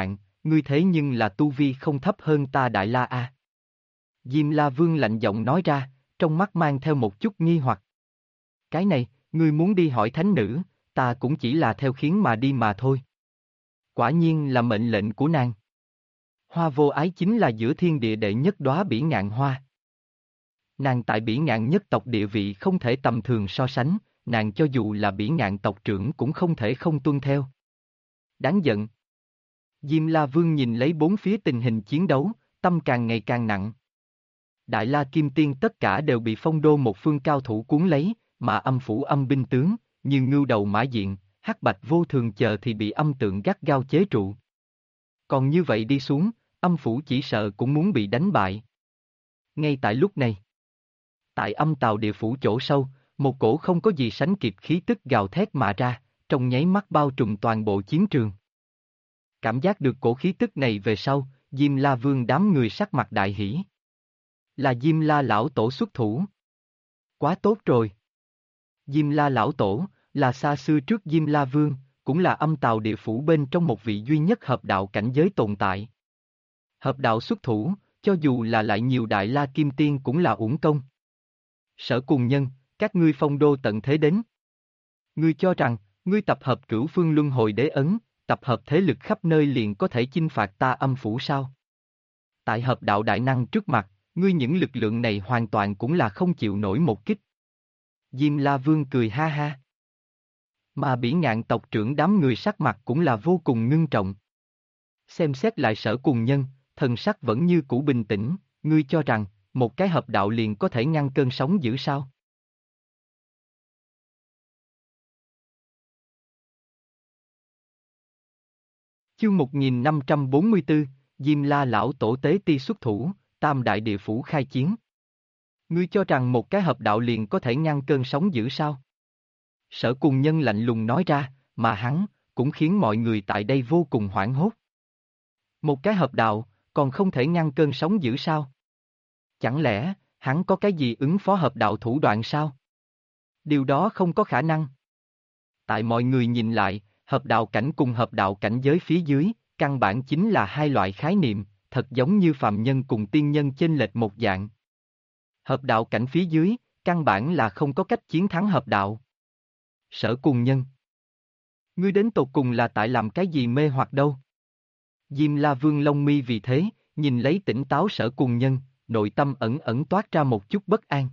ngươi thế nhưng là tu vi không thấp hơn ta Đại La a. Diêm La Vương lạnh giọng nói ra, trong mắt mang theo một chút nghi hoặc. Cái này, ngươi muốn đi hỏi thánh nữ, ta cũng chỉ là theo khiến mà đi mà thôi. Quả nhiên là mệnh lệnh của nàng. Hoa vô ái chính là giữa thiên địa đệ nhất đóa bỉ ngạn hoa. Nàng tại bỉ ngạn nhất tộc địa vị không thể tầm thường so sánh, nàng cho dù là bỉ ngạn tộc trưởng cũng không thể không tuân theo. Đáng giận. Diêm La Vương nhìn lấy bốn phía tình hình chiến đấu, tâm càng ngày càng nặng. Đại La Kim Tiên tất cả đều bị Phong Đô một phương cao thủ cuốn lấy, mà âm phủ âm binh tướng, như Ngưu Đầu Mã Diện, Hắc Bạch Vô Thường chờ thì bị âm tượng gắt gao chế trụ. Còn như vậy đi xuống, âm phủ chỉ sợ cũng muốn bị đánh bại. Ngay tại lúc này, tại âm tào địa phủ chỗ sâu, một cổ không có gì sánh kịp khí tức gào thét mà ra, trong nháy mắt bao trùm toàn bộ chiến trường. Cảm giác được cổ khí tức này về sau, Diêm La Vương đám người sắc mặt đại hỉ. Là Diêm La lão tổ xuất thủ. Quá tốt rồi. Diêm La lão tổ, là xa xưa trước Diêm La Vương, cũng là âm tào địa phủ bên trong một vị duy nhất hợp đạo cảnh giới tồn tại. Hợp đạo xuất thủ, cho dù là lại nhiều Đại La Kim Tiên cũng là uổng công. Sở Cùng Nhân, các ngươi Phong Đô tận thế đến. Ngươi cho rằng, ngươi tập hợp Cửu Phương Luân Hồi Đế Ấn, tập hợp thế lực khắp nơi liền có thể chinh phạt ta âm phủ sao? Tại hợp đạo đại năng trước mặt, ngươi những lực lượng này hoàn toàn cũng là không chịu nổi một kích. Diêm La Vương cười ha ha. Mà bỉ ngạn tộc trưởng đám người sắc mặt cũng là vô cùng ngưng trọng. Xem xét lại Sở Cùng Nhân, thần sắc vẫn như cũ bình tĩnh, ngươi cho rằng, một cái hợp đạo liền có thể ngăn cơn sóng dữ sao? Chương 1544, Diêm La lão tổ tế ti xuất thủ, Tam đại địa phủ khai chiến. Ngươi cho rằng một cái hợp đạo liền có thể ngăn cơn sóng dữ sao? Sở Cùng Nhân lạnh lùng nói ra, mà hắn, cũng khiến mọi người tại đây vô cùng hoảng hốt. Một cái hợp đạo, còn không thể ngăn cơn sóng dữ sao? Chẳng lẽ, hắn có cái gì ứng phó hợp đạo thủ đoạn sao? Điều đó không có khả năng. Tại mọi người nhìn lại, hợp đạo cảnh cùng hợp đạo cảnh giới phía dưới, căn bản chính là hai loại khái niệm, thật giống như phàm nhân cùng tiên nhân chênh lệch một dạng. Hợp đạo cảnh phía dưới, căn bản là không có cách chiến thắng hợp đạo. Sở Cùng Nhân, ngươi đến tột cùng là tại làm cái gì mê hoặc đâu? Diêm La Vương lông mi vì thế, nhìn lấy tỉnh táo Sở Cùng Nhân, nội tâm ẩn ẩn toát ra một chút bất an.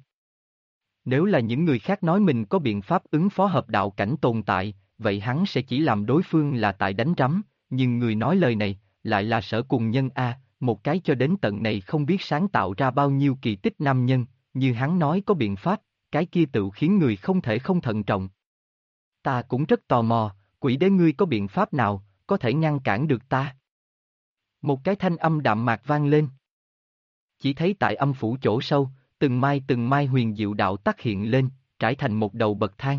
Nếu là những người khác nói mình có biện pháp ứng phó hợp đạo cảnh tồn tại, vậy hắn sẽ chỉ làm đối phương là tại đánh rắm, nhưng người nói lời này, lại là Sở Cùng Nhân a, một cái cho đến tận này không biết sáng tạo ra bao nhiêu kỳ tích nam nhân, như hắn nói có biện pháp, cái kia tự khiến người không thể không thận trọng. Ta cũng rất tò mò, quỷ đế ngươi có biện pháp nào, có thể ngăn cản được ta? Một cái thanh âm đạm mạc vang lên. Chỉ thấy tại âm phủ chỗ sâu, từng mai huyền diệu đạo tắc hiện lên, trải thành một đầu bậc thang.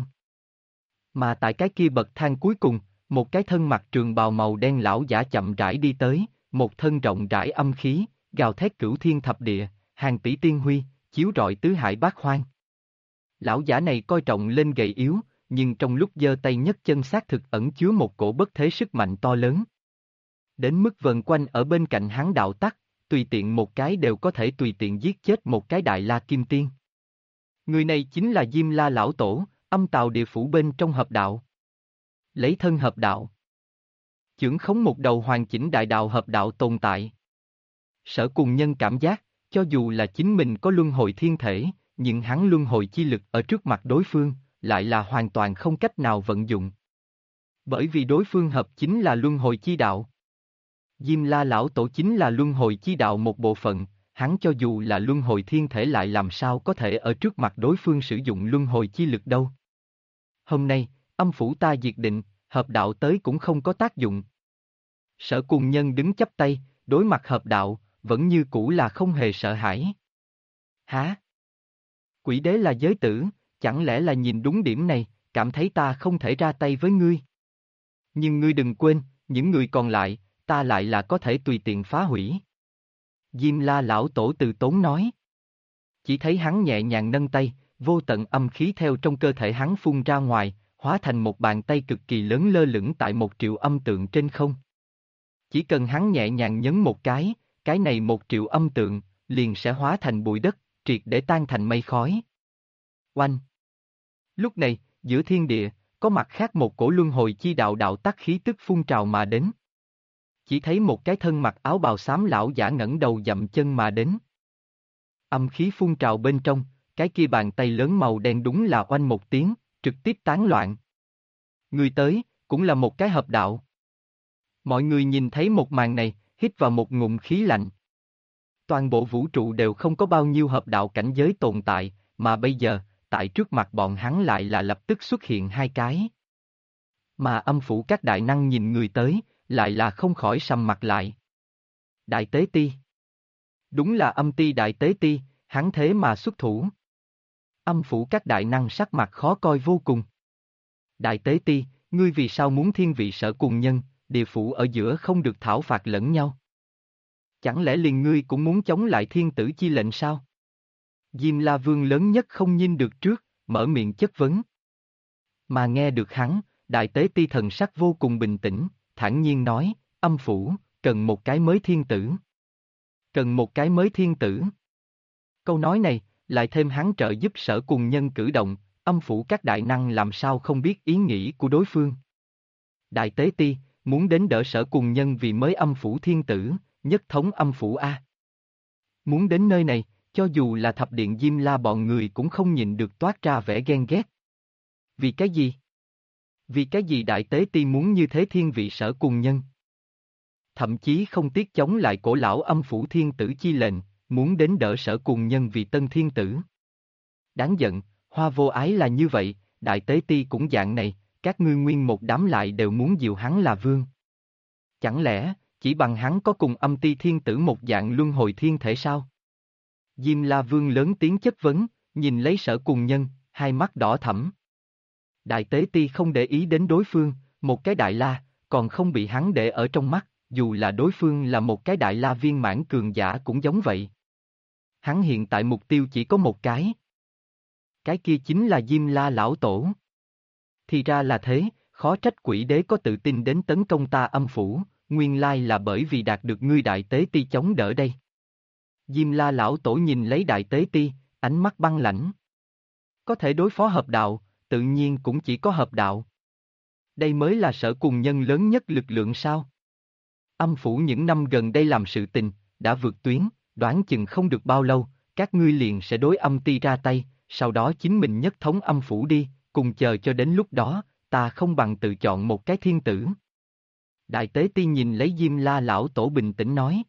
Mà tại cái kia bậc thang cuối cùng, một cái thân mặc trường bào màu đen lão giả chậm rãi đi tới, một thân rộng rãi âm khí, gào thét cửu thiên thập địa, hàng tỷ tiên huy, chiếu rọi tứ hải bát hoang. Lão giả này coi trọng lên gầy yếu, nhưng trong lúc giơ tay nhấc chân xác thực ẩn chứa một cổ bất thế sức mạnh to lớn. Đến mức vần quanh ở bên cạnh hắn đạo tắc, tùy tiện một cái đều có thể tùy tiện giết chết một cái Đại La Kim Tiên. Người này chính là Diêm La lão tổ, âm tào địa phủ bên trong hợp đạo. Lấy thân hợp đạo, chưởng khống một đầu hoàn chỉnh đại đạo hợp đạo tồn tại. Sở Cùng Nhân cảm giác, cho dù là chính mình có luân hồi thiên thể, nhưng hắn luân hồi chi lực ở trước mặt đối phương, lại là hoàn toàn không cách nào vận dụng. Bởi vì đối phương hợp chính là luân hồi chi đạo. Diêm La lão tổ chính là luân hồi chi đạo một bộ phận, hắn cho dù là luân hồi thiên thể lại làm sao có thể ở trước mặt đối phương sử dụng luân hồi chi lực đâu. Hôm nay, âm phủ ta diệt định, hợp đạo tới cũng không có tác dụng. Sở Cùng Nhân đứng chắp tay, đối mặt hợp đạo, vẫn như cũ là không hề sợ hãi. Hả? Quỷ đế là giới tử, chẳng lẽ là nhìn đúng điểm này, cảm thấy ta không thể ra tay với ngươi? Nhưng ngươi đừng quên, những người còn lại, ta lại là có thể tùy tiện phá hủy. Diêm La lão tổ từ tốn nói. Chỉ thấy hắn nhẹ nhàng nâng tay, vô tận âm khí theo trong cơ thể hắn phun ra ngoài, hóa thành một bàn tay cực kỳ lớn lơ lửng tại 1 triệu âm tượng trên không. Chỉ cần hắn nhẹ nhàng nhấn một cái này 1 triệu âm tượng, liền sẽ hóa thành bụi đất, triệt để tan thành mây khói. Oanh! Lúc này, giữa thiên địa, có mặt khác một cổ luân hồi chi đạo đạo tắc khí tức phun trào mà đến. Chỉ thấy một cái thân mặc áo bào xám lão giả ngẩng đầu dậm chân mà đến. Âm khí phun trào bên trong, cái kia bàn tay lớn màu đen đúng là oanh một tiếng, trực tiếp tán loạn. Người tới, cũng là một cái hợp đạo. Mọi người nhìn thấy một màn này, hít vào một ngụm khí lạnh. Toàn bộ vũ trụ đều không có bao nhiêu hợp đạo cảnh giới tồn tại, mà bây giờ, tại trước mặt bọn hắn lại là lập tức xuất hiện 2 cái. Mà âm phủ các đại năng nhìn người tới, lại là không khỏi sầm mặt lại. Đại Tế Ti. Đúng là âm ti Đại Tế Ti, hắn thế mà xuất thủ. Âm phủ các đại năng sắc mặt khó coi vô cùng. Đại Tế Ti, ngươi vì sao muốn thiên vị sở cùng nhân, địa phủ ở giữa không được thảo phạt lẫn nhau? Chẳng lẽ liền ngươi cũng muốn chống lại thiên tử chi lệnh sao? Diêm La Vương lớn nhất không nhìn được trước, mở miệng chất vấn. Mà nghe được hắn, Đại Tế Ti thần sắc vô cùng bình tĩnh, thản nhiên nói, âm phủ, cần một cái mới thiên tử. Cần một cái mới thiên tử. Câu nói này, lại thêm hắn trợ giúp sở cùng nhân cử động, âm phủ các đại năng làm sao không biết ý nghĩ của đối phương. Đại Tế Ti, muốn đến đỡ sở cùng nhân vì mới âm phủ thiên tử, nhất thống âm phủ A. Muốn đến nơi này, cho dù là thập điện Diêm La bọn người cũng không nhìn được toát ra vẻ ghen ghét. Vì cái gì? Vì cái gì Đại Tế Ti muốn như thế thiên vị sở cùng nhân? Thậm chí không tiếc chống lại cổ lão âm phủ thiên tử chi lệnh, muốn đến đỡ sở cùng nhân vì tân thiên tử. Đáng giận, Hoa Vô Ái là như vậy, Đại Tế Ti cũng dạng này, các ngươi nguyên một đám lại đều muốn diệu hắn là vương. Chẳng lẽ, chỉ bằng hắn có cùng âm ti thiên tử một dạng luân hồi thiên thể sao? Diêm La Vương lớn tiếng chất vấn, nhìn lấy sở cùng nhân, hai mắt đỏ thẫm. Đại Tế Ti không để ý đến đối phương, một cái Đại La, còn không bị hắn để ở trong mắt, dù là đối phương là một cái Đại La viên mãn cường giả cũng giống vậy. Hắn hiện tại mục tiêu chỉ có một cái. Cái kia chính là Diêm La lão tổ. Thì ra là thế, khó trách quỷ đế có tự tin đến tấn công ta âm phủ, nguyên lai là bởi vì đạt được ngươi Đại Tế Ti chống đỡ đây. Diêm La lão tổ nhìn lấy Đại Tế Ti, ánh mắt băng lãnh. Có thể đối phó hợp đạo, tự nhiên cũng chỉ có hợp đạo. Đây mới là sở cùng nhân lớn nhất lực lượng sao? Âm phủ những năm gần đây làm sự tình, đã vượt tuyến, đoán chừng không được bao lâu, các ngươi liền sẽ đối âm ti ra tay, sau đó chính mình nhất thống âm phủ đi, cùng chờ cho đến lúc đó, ta không bằng tự chọn một cái thiên tử. Đại Tế Ti nhìn lấy Diêm La lão tổ bình tĩnh nói.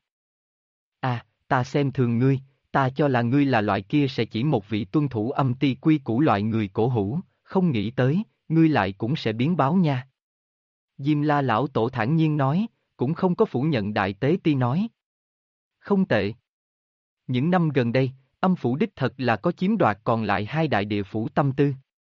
À, ta xem thường ngươi, ta cho là ngươi là loại kia sẽ chỉ một vị tuân thủ âm ti quy củ loại người cổ hủ, không nghĩ tới, ngươi lại cũng sẽ biến báo nha. Diêm La lão tổ thản nhiên nói, cũng không có phủ nhận Đại Tế Ti nói. Không tệ. Những năm gần đây, âm phủ đích thật là có chiếm đoạt còn lại 2 đại địa phủ tâm tư.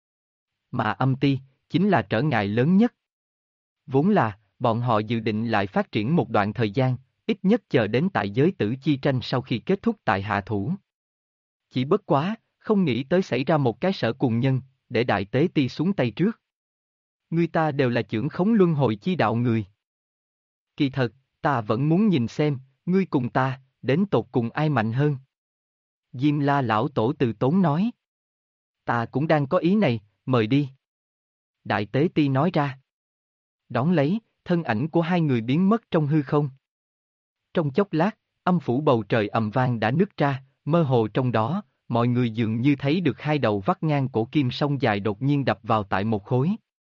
Mà âm ti, chính là trở ngại lớn nhất. Vốn là, bọn họ dự định lại phát triển một đoạn thời gian, ít nhất chờ đến tại giới tử chi tranh sau khi kết thúc tại hạ thủ. Chỉ bất quá, không nghĩ tới xảy ra một cái sở cùng nhân, để Đại Tế Ti xuống tay trước. Người ta đều là chưởng khống luân hồi chi đạo người. Kỳ thật, ta vẫn muốn nhìn xem, ngươi cùng ta, đến tột cùng ai mạnh hơn. Diêm La lão tổ từ tốn nói. Ta cũng đang có ý này, mời đi. Đại Tế Ti nói ra. Đón lấy, thân ảnh của 2 người biến mất trong hư không. Trong chốc lát, âm phủ bầu trời ầm vang đã nứt ra, mơ hồ trong đó, mọi người dường như thấy được 2 đầu vắt ngang cổ kim sông dài đột nhiên đập vào tại một khối.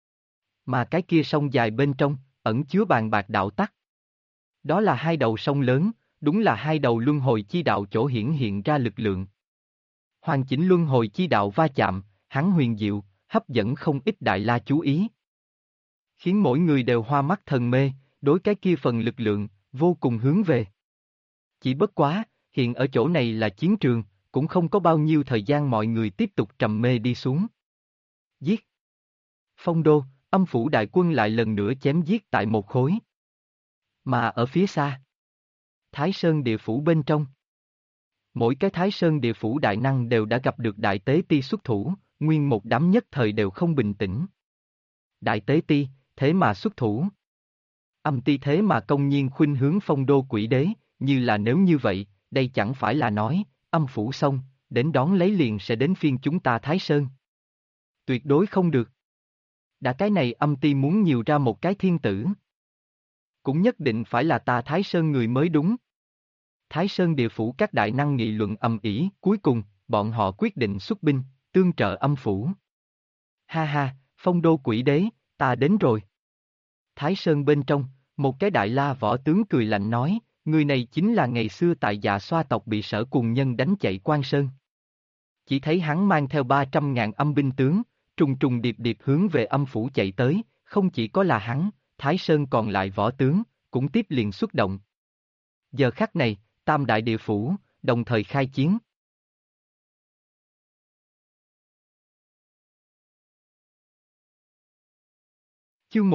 Mà cái kia sông dài bên trong, ẩn chứa bàn bạc đạo tắc. Đó là 2 đầu sông lớn, đúng là 2 đầu luân hồi chi đạo chỗ hiển hiện ra lực lượng. Hoàn chỉnh luân hồi chi đạo va chạm, hắn huyền diệu, hấp dẫn không ít Đại La chú ý. Khiến mỗi người đều hoa mắt thần mê, đối cái kia phần lực lượng, vô cùng hướng về. Chỉ bất quá, hiện ở chỗ này là chiến trường, cũng không có bao nhiêu thời gian mọi người tiếp tục trầm mê đi xuống. Giết! Phong đô, âm phủ đại quân lại lần nữa chém giết tại một khối. Mà ở phía xa, Thái Sơn địa phủ bên trong, mỗi cái Thái Sơn địa phủ đại năng đều đã gặp được Đại Tế Ti xuất thủ, nguyên một đám nhất thời đều không bình tĩnh. Đại Tế Ti, thế mà xuất thủ. Âm ti thế mà công nhiên khuynh hướng Phong Đô Quỷ Đế, như là nếu như vậy, đây chẳng phải là nói, âm phủ xong, đến đón lấy liền sẽ đến phiên chúng ta Thái Sơn. Tuyệt đối không được. Đã cái này âm ti muốn nhiều ra một cái thiên tử. Cũng nhất định phải là ta Thái Sơn người mới đúng. Thái Sơn địa phủ các đại năng nghị luận ầm ĩ, cuối cùng, bọn họ quyết định xuất binh, tương trợ âm phủ. Ha ha, Phong Đô Quỷ Đế, ta đến rồi. Thái Sơn bên trong, một cái đại la võ tướng cười lạnh nói, người này chính là ngày xưa tại Dạ Xoa tộc bị Sở Cùng Nhân đánh chạy Quan Sơn. Chỉ thấy hắn mang theo 300.000 âm binh tướng, trùng trùng điệp điệp hướng về âm phủ chạy tới, không chỉ có là hắn, Thái Sơn còn lại võ tướng, cũng tiếp liền xuất động. Giờ khắc này, tam đại địa phủ, đồng thời khai chiến. Chương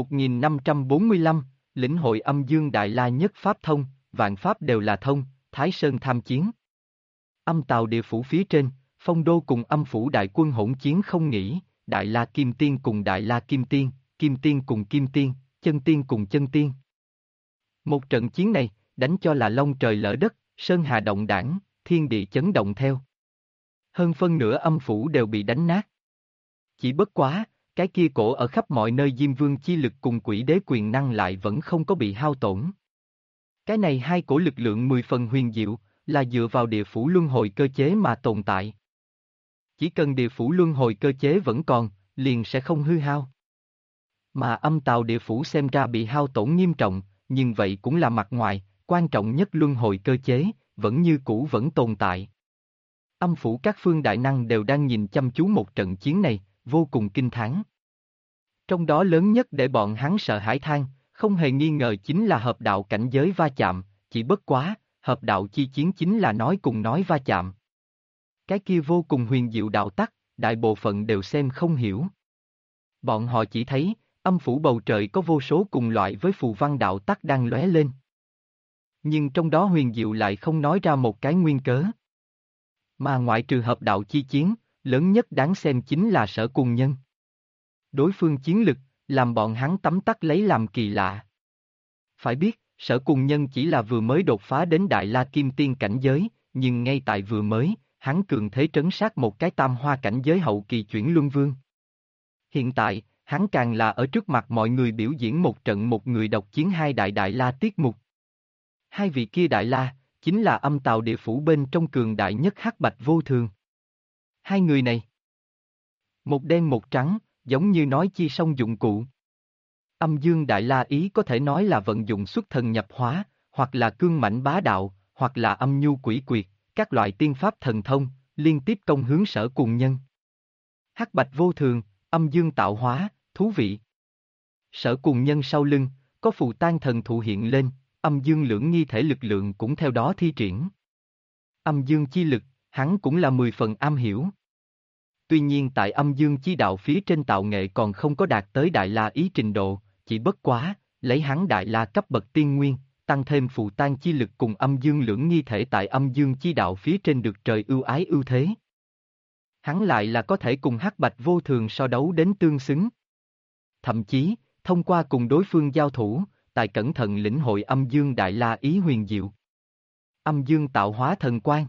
1545, lĩnh hội âm dương đại la nhất pháp thông, vạn pháp đều là thông, Thái Sơn tham chiến. Âm tào địa phủ phía trên, Phong Đô cùng âm phủ đại quân hỗn chiến không nghỉ, đại la kim tiên cùng đại la kim tiên cùng kim tiên, chân tiên cùng chân tiên. Một trận chiến này, đánh cho là long trời lỡ đất, sơn hà động đảng, thiên địa chấn động theo. Hơn phân nửa âm phủ đều bị đánh nát. Chỉ bất quá, cái kia cổ ở khắp mọi nơi Diêm Vương chi lực cùng quỷ đế quyền năng lại vẫn không có bị hao tổn. Cái này hai cổ lực lượng 10 phần huyền diệu, là dựa vào địa phủ luân hồi cơ chế mà tồn tại. Chỉ cần địa phủ luân hồi cơ chế vẫn còn, liền sẽ không hư hao. Mà âm tào địa phủ xem ra bị hao tổn nghiêm trọng, nhưng vậy cũng là mặt ngoài, quan trọng nhất luân hồi cơ chế, vẫn như cũ vẫn tồn tại. Âm phủ các phương đại năng đều đang nhìn chăm chú một trận chiến này, vô cùng kinh thán. Trong đó lớn nhất để bọn hắn sợ hãi than, không hề nghi ngờ chính là hợp đạo cảnh giới va chạm, chỉ bất quá, hợp đạo chi chiến chính là nói cùng nói va chạm. Cái kia vô cùng huyền diệu đạo tắc, đại bộ phận đều xem không hiểu. Bọn họ chỉ thấy, âm phủ bầu trời có vô số cùng loại với phù văn đạo tắc đang lóe lên. Nhưng trong đó huyền diệu lại không nói ra một cái nguyên cớ. Mà ngoại trừ hợp đạo chi chiến, lớn nhất đáng xem chính là Sở Cùng Nhân. Đối phương chiến lực, làm bọn hắn tấm tắc lấy làm kỳ lạ. Phải biết, Sở Cùng Nhân chỉ là vừa mới đột phá đến Đại La Kim Tiên cảnh giới, nhưng ngay tại vừa mới, hắn cường thế trấn sát một cái tam hoa cảnh giới hậu kỳ chuyển luân vương. Hiện tại, hắn càng là ở trước mặt mọi người biểu diễn một trận một người độc chiến hai đại la tiết mục. Hai vị kia đại la, chính là âm tào địa phủ bên trong cường đại nhất hắc bạch vô thường. Hai người này, một đen một trắng, giống như nói chi song dụng cụ. Âm dương đại la ý có thể nói là vận dụng xuất thần nhập hóa, hoặc là cương mãnh bá đạo, hoặc là âm nhu quỷ quyệt, các loại tiên pháp thần thông, liên tiếp công hướng Sở Cùng Nhân. Hắc bạch vô thường, âm dương tạo hóa, thú vị. Sở Cùng Nhân sau lưng, có phù tan thần thụ hiện lên, âm dương lưỡng nghi thể lực lượng cũng theo đó thi triển. Âm dương chi lực, hắn cũng là 10 phần am hiểu. Tuy nhiên tại âm dương chi đạo phía trên tạo nghệ còn không có đạt tới đại la ý trình độ, chỉ bất quá, lấy hắn đại la cấp bậc tiên nguyên, tăng thêm phù tan chi lực cùng âm dương lưỡng nghi thể tại âm dương chi đạo phía trên được trời ưu ái ưu thế. Hắn lại là có thể cùng hắc bạch vô thường so đấu đến tương xứng. Thậm chí, thông qua cùng đối phương giao thủ, tài cẩn thận lĩnh hội âm dương đại la ý huyền diệu. Âm dương tạo hóa thần quang.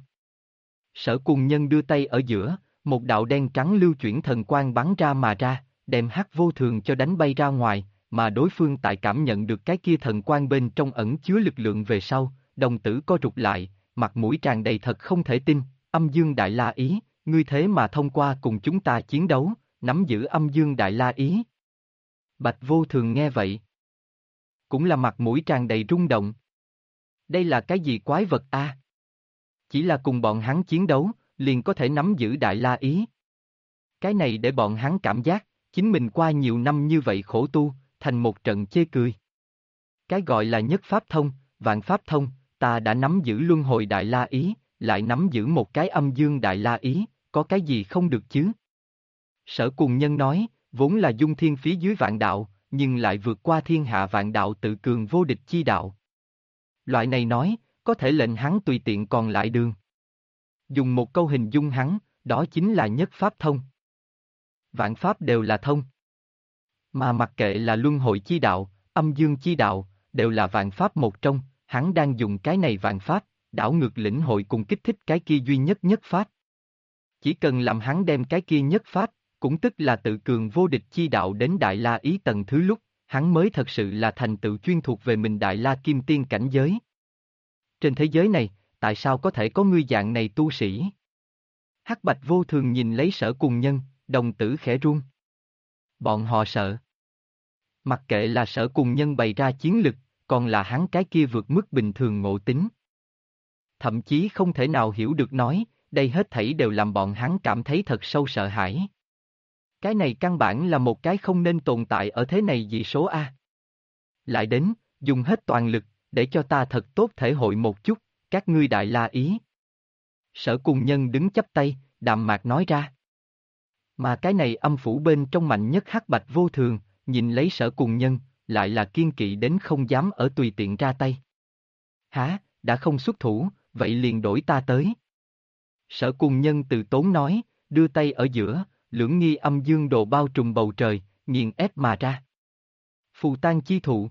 Sở Cùng Nhân đưa tay ở giữa, một đạo đen trắng lưu chuyển thần quang bắn ra mà ra, đem hắc vô thường cho đánh bay ra ngoài, mà đối phương tại cảm nhận được cái kia thần quang bên trong ẩn chứa lực lượng về sau, đồng tử co rụt lại, mặt mũi tràn đầy thật không thể tin, âm dương đại la ý, ngươi thế mà thông qua cùng chúng ta chiến đấu, nắm giữ âm dương đại la ý. Bạch vô thường nghe vậy, cũng là mặt mũi tràn đầy rung động. Đây là cái gì quái vật a? Chỉ là cùng bọn hắn chiến đấu, liền có thể nắm giữ đại la ý. Cái này để bọn hắn cảm giác, chính mình qua nhiều năm như vậy khổ tu, thành một trận chê cười. Cái gọi là nhất pháp thông, vạn pháp thông, ta đã nắm giữ luân hồi đại la ý, lại nắm giữ một cái âm dương đại la ý, có cái gì không được chứ? Sở Cùng Nhân nói, vốn là dung thiên phía dưới vạn đạo, nhưng lại vượt qua thiên hạ vạn đạo tự cường vô địch chi đạo. Loại này nói, có thể lệnh hắn tùy tiện còn lại đường. Dùng một câu hình dung hắn, đó chính là nhất pháp thông. Vạn pháp đều là thông. Mà mặc kệ là luân hồi chi đạo, âm dương chi đạo, đều là vạn pháp một trong, hắn đang dùng cái này vạn pháp, đảo ngược lĩnh hội cùng kích thích cái kia duy nhất nhất pháp. Chỉ cần làm hắn đem cái kia nhất pháp, cũng tức là tự cường vô địch chi đạo đến Đại La Ý tầng thứ lúc, hắn mới thật sự là thành tựu chuyên thuộc về mình Đại La Kim Tiên cảnh giới. Trên thế giới này, tại sao có thể có ngươi dạng này tu sĩ? Hắc Bạch Vô Thường nhìn lấy Sở Cùng Nhân, đồng tử khẽ run. Bọn họ sợ. Mặc kệ là Sở Cùng Nhân bày ra chiến lực, còn là hắn cái kia vượt mức bình thường ngộ tính. Thậm chí không thể nào hiểu được nói, đây hết thảy đều làm bọn hắn cảm thấy thật sâu sợ hãi. Cái này căn bản là một cái không nên tồn tại ở thế này dị số A. Lại đến, dùng hết toàn lực, để cho ta thật tốt thể hội một chút, các ngươi Đại La Ý. Sở Cùng Nhân đứng chắp tay, đạm mạc nói ra. Mà cái này âm phủ bên trong mạnh nhất Hắc Bạch Vô Thường, nhìn lấy Sở Cùng Nhân, lại là kiên kỵ đến không dám ở tùy tiện ra tay. Hả, đã không xuất thủ, vậy liền đổi ta tới. Sở Cùng Nhân từ tốn nói, đưa tay ở giữa, lưỡng nghi âm dương đồ bao trùm bầu trời, nghiền ép mà ra. Phù tan chi thụ.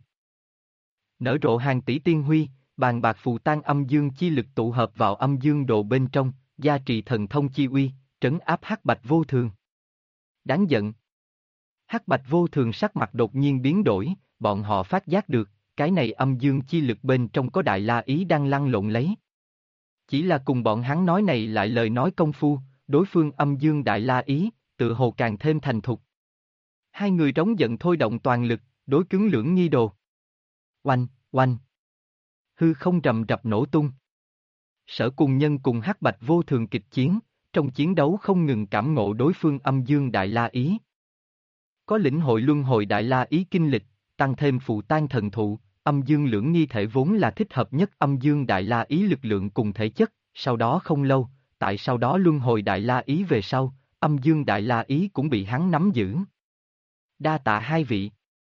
Nở rộ hàng tỷ tiên huy, bàn bạc phù tan âm dương chi lực tụ hợp vào âm dương đồ bên trong, gia trì thần thông chi uy, trấn áp Hắc Bạch Vô Thường. Đáng giận. Hắc Bạch Vô Thường sắc mặt đột nhiên biến đổi, bọn họ phát giác được, cái này âm dương chi lực bên trong có Đại La Ý đang lăn lộn lấy. Chỉ là cùng bọn hắn nói này lại lời nói công phu, đối phương âm dương Đại La Ý, tự hồ càng thêm thành thục. Hai người trống giận thôi động toàn lực, đối cứng lưỡng nghi đồ. Oanh, oanh. Hư không rầm rập nổ tung. Sở Cùng Nhân cùng Hắc Bạch Vô Thường kịch chiến, trong chiến đấu không ngừng cảm ngộ đối phương âm dương Đại La Ý. Có lĩnh hội luân hồi Đại La Ý kinh lịch, tăng thêm phù tan thần thụ, âm dương lưỡng nghi thể vốn là thích hợp nhất âm dương Đại La Ý lực lượng cùng thể chất, sau đó không lâu, tại sau đó luân hồi Đại La Ý về sau, âm dương Đại La Ý cũng bị hắn nắm giữ. Đa tạ hai vị.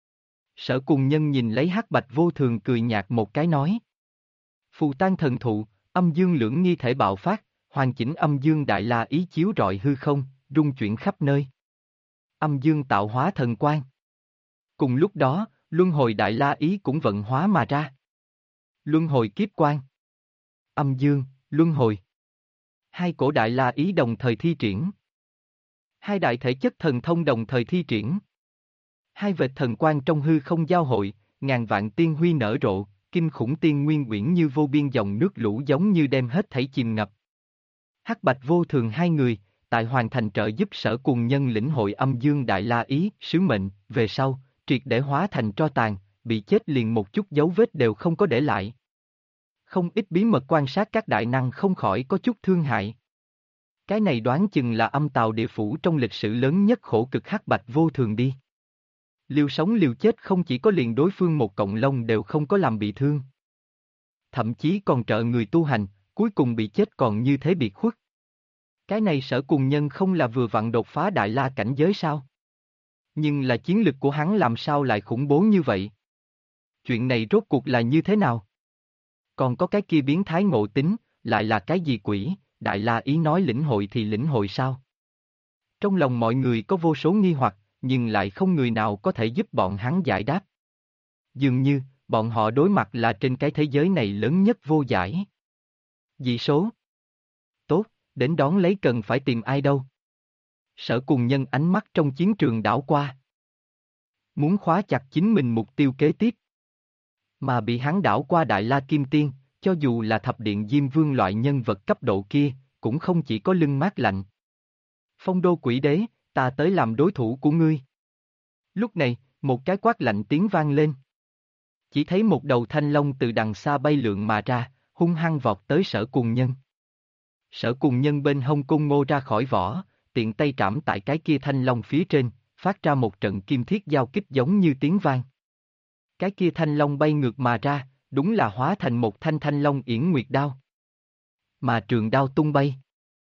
Sở Cùng Nhân nhìn lấy Hắc Bạch Vô Thường cười nhạt một cái nói. Phù tan thần thụ, âm dương lưỡng nghi thể bạo phát, hoàn chỉnh âm dương Đại La Ý chiếu rọi hư không, rung chuyển khắp nơi. Âm dương tạo hóa thần quang. Cùng lúc đó, luân hồi Đại La Ý cũng vận hóa mà ra. Luân hồi kiếp quang. Âm dương, luân hồi. Hai cổ Đại La Ý đồng thời thi triển. Hai đại thể chất thần thông đồng thời thi triển. Hai vệt thần quang trong hư không giao hội, ngàn vạn tiên huy nở rộ, kinh khủng tiên nguyên uyển như vô biên dòng nước lũ giống như đem hết thảy chìm ngập. Hắc Bạch Vô Thường hai người, tại hoàn thành trợ giúp Sở Cùng Nhân lĩnh hội âm dương Đại La Ý, sứ mệnh, về sau, triệt để hóa thành tro tàn, bị chết liền một chút dấu vết đều không có để lại. Không ít bí mật quan sát các đại năng không khỏi có chút thương hại. Cái này đoán chừng là âm tào địa phủ trong lịch sử lớn nhất khổ cực Hắc Bạch Vô Thường đi. Liều sống liều chết không chỉ có liền đối phương một cọng lông đều không có làm bị thương. Thậm chí còn trợ người tu hành, cuối cùng bị chết còn như thế biệt khuất. Cái này Sở Cùng Nhân không là vừa vặn đột phá Đại La cảnh giới sao? Nhưng là chiến lực của hắn làm sao lại khủng bố như vậy? Chuyện này rốt cuộc là như thế nào? Còn có cái kia biến thái ngộ tính, lại là cái gì quỷ, Đại La Ý nói lĩnh hội thì lĩnh hội sao? Trong lòng mọi người có vô số nghi hoặc, nhưng lại không người nào có thể giúp bọn hắn giải đáp. Dường như, bọn họ đối mặt là trên cái thế giới này lớn nhất vô giải. Dị số. Tốt, đến đón lấy cần phải tìm ai đâu. Sở Cùng Nhân ánh mắt trong chiến trường đảo qua. Muốn khóa chặt chính mình mục tiêu kế tiếp. Mà bị hắn đảo qua Đại La Kim Tiên, cho dù là thập điện Diêm Vương loại nhân vật cấp độ kia, cũng không chỉ có lưng mát lạnh. Phong Đô Quỷ Đế, ta tới làm đối thủ của ngươi. Lúc này, một cái quát lạnh tiếng vang lên. Chỉ thấy một đầu thanh long từ đằng xa bay lượn mà ra, hung hăng vọt tới Sở Cùng Nhân. Sở Cùng Nhân bên hông côn ngô ra khỏi vỏ, tiện tay trảm tại cái kia thanh long phía trên, phát ra một trận kim thiết giao kích giống như tiếng vang. Cái kia thanh long bay ngược mà ra, đúng là hóa thành một thanh thanh long yển nguyệt đao. Mà trường đao tung bay.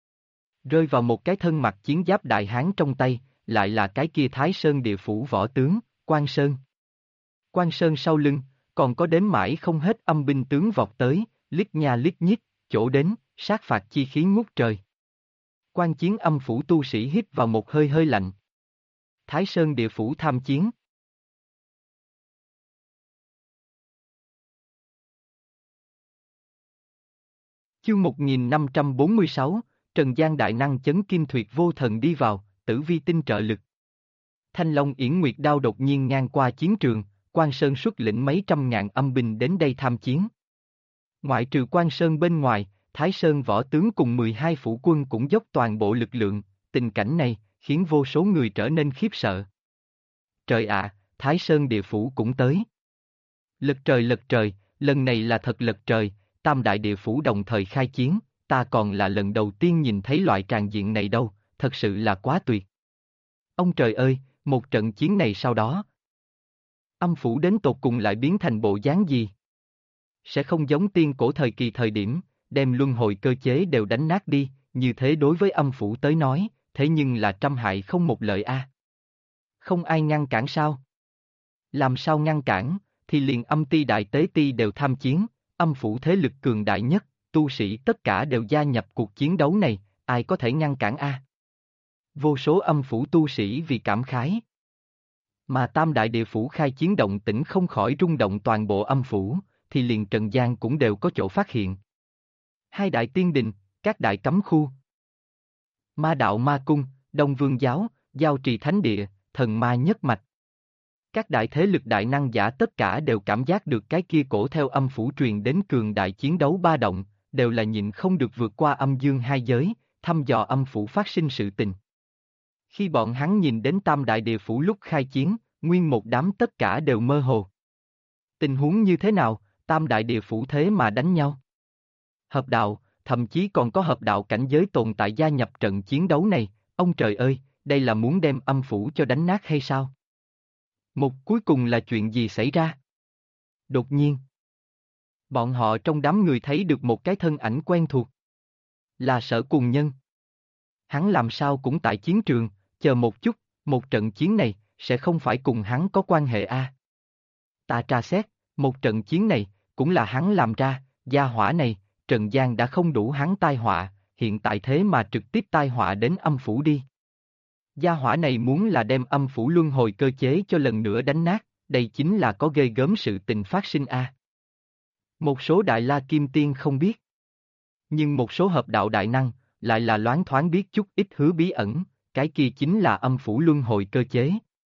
Rơi vào một cái thân mặc chiến giáp đại hán trong tay, lại là cái kia Thái Sơn địa phủ võ tướng, Quan Sơn. Quan Sơn sau lưng, còn có đếm mãi không hết âm binh tướng vọt tới, lít nha lít nhít, chỗ đến, sát phạt chi khí ngút trời. Quan chiến âm phủ tu sĩ hít vào một hơi hơi lạnh. Thái Sơn địa phủ tham chiến. Chương 1546, Trần Giang đại năng chấn kim tuyệt vô thần đi vào, Tử Vi tinh trợ lực. Thanh Long Yển Nguyệt Đao đột nhiên ngang qua chiến trường, Quan Sơn xuất lĩnh mấy trăm ngàn âm binh đến đây tham chiến. Ngoại trừ Quan Sơn bên ngoài, Thái Sơn võ tướng cùng 12 phủ quân cũng dốc toàn bộ lực lượng, tình cảnh này khiến vô số người trở nên khiếp sợ. Trời ạ, Thái Sơn địa phủ cũng tới. Lật trời, lần này là thật lật trời, tam đại địa phủ đồng thời khai chiến, ta còn là lần đầu tiên nhìn thấy loại tràng diện này đâu, thật sự là quá tuyệt. Ông trời ơi, một trận chiến này sau đó, âm phủ đến tột cùng lại biến thành bộ dáng gì? Sẽ không giống tiên cổ thời kỳ thời điểm, đem luân hồi cơ chế đều đánh nát đi, như thế đối với âm phủ tới nói, thế nhưng là trăm hại không một lợi a. Không ai ngăn cản sao? Làm sao ngăn cản, thì liền âm ti đại tế ti đều tham chiến, âm phủ thế lực cường đại nhất, tu sĩ tất cả đều gia nhập cuộc chiến đấu này, ai có thể ngăn cản a? Vô số âm phủ tu sĩ vì cảm khái. Mà tam đại địa phủ khai chiến động tĩnh không khỏi rung động toàn bộ âm phủ, thì liền Trần Gian cũng đều có chỗ phát hiện. Hai đại tiên đình, các đại cấm khu, ma đạo ma cung, Đông Vương giáo, Giao Trì Thánh Địa, thần ma nhất mạch. Các đại thế lực đại năng giả tất cả đều cảm giác được cái kia cổ theo âm phủ truyền đến cường đại chiến đấu ba động, đều là nhịn không được vượt qua âm dương hai giới, thăm dò âm phủ phát sinh sự tình. Khi bọn hắn nhìn đến tam đại địa phủ lúc khai chiến, nguyên một đám tất cả đều mơ hồ. Tình huống như thế nào, tam đại địa phủ thế mà đánh nhau? Hợp đạo, thậm chí còn có hợp đạo cảnh giới tồn tại gia nhập trận chiến đấu này, ông trời ơi, đây là muốn đem âm phủ cho đánh nát hay sao? Một cuối cùng là chuyện gì xảy ra? Đột nhiên, bọn họ trong đám người thấy được một cái thân ảnh quen thuộc. Là Sở Cùng Nhân. Hắn làm sao cũng tại chiến trường, chờ một chút, một trận chiến này, sẽ không phải cùng hắn có quan hệ a? Ta tra xét, một trận chiến này, cũng là hắn làm ra, gia hỏa này, Trần Giang đã không đủ hắn tai họa, hiện tại thế mà trực tiếp tai họa đến âm phủ đi. Gia hỏa này muốn là đem âm phủ luân hồi cơ chế cho lần nữa đánh nát, đây chính là có ghê gớm sự tình phát sinh a. Một số đại la kim tiên không biết. Nhưng một số hợp đạo đại năng, lại là loáng thoáng biết chút ít hứa bí ẩn, cái kia chính là âm phủ luân hồi cơ chế.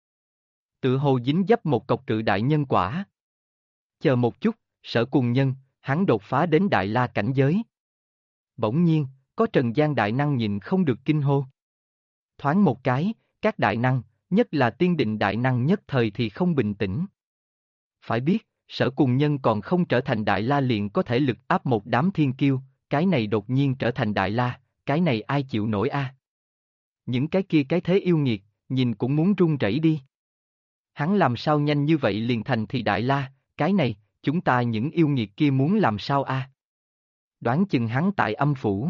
Tự hồ dính dấp một cọc cự đại nhân quả. Chờ một chút, Sở Cùng Nhân, hắn đột phá đến đại la cảnh giới. Bỗng nhiên, có Trần Giang đại năng nhìn không được kinh hô. Thoáng một cái, các đại năng, nhất là tiên định đại năng nhất thời thì không bình tĩnh. Phải biết, Sở Cùng Nhân còn không trở thành đại la liền có thể lực áp một đám thiên kiêu, cái này đột nhiên trở thành đại la, cái này ai chịu nổi a? Những cái kia cái thế yêu nghiệt, nhìn cũng muốn run rẩy đi. Hắn làm sao nhanh như vậy liền thành thì đại la, cái này, chúng ta những yêu nghiệt kia muốn làm sao a? Đoán chừng hắn tại âm phủ.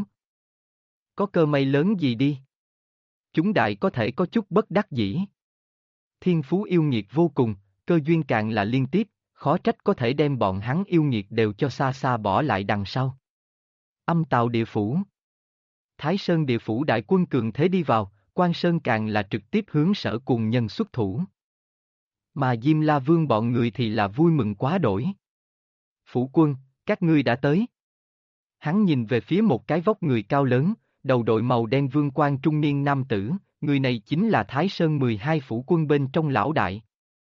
Có cơ may lớn gì đi? Chúng đại có thể có chút bất đắc dĩ. Thiên phú yêu nghiệt vô cùng, cơ duyên càng là liên tiếp, khó trách có thể đem bọn hắn yêu nghiệt đều cho xa xa bỏ lại đằng sau. Âm Tào địa phủ. Thái Sơn địa phủ đại quân cường thế đi vào, Quan Sơn càng là trực tiếp hướng Sở Cùng Nhân xuất thủ. Mà Diêm La Vương bọn người thì là vui mừng quá đổi. Phủ quân, các ngươi đã tới. Hắn nhìn về phía một cái vóc người cao lớn, đầu đội màu đen vương quan trung niên nam tử, người này chính là Thái Sơn 12 phủ quân bên trong lão đại.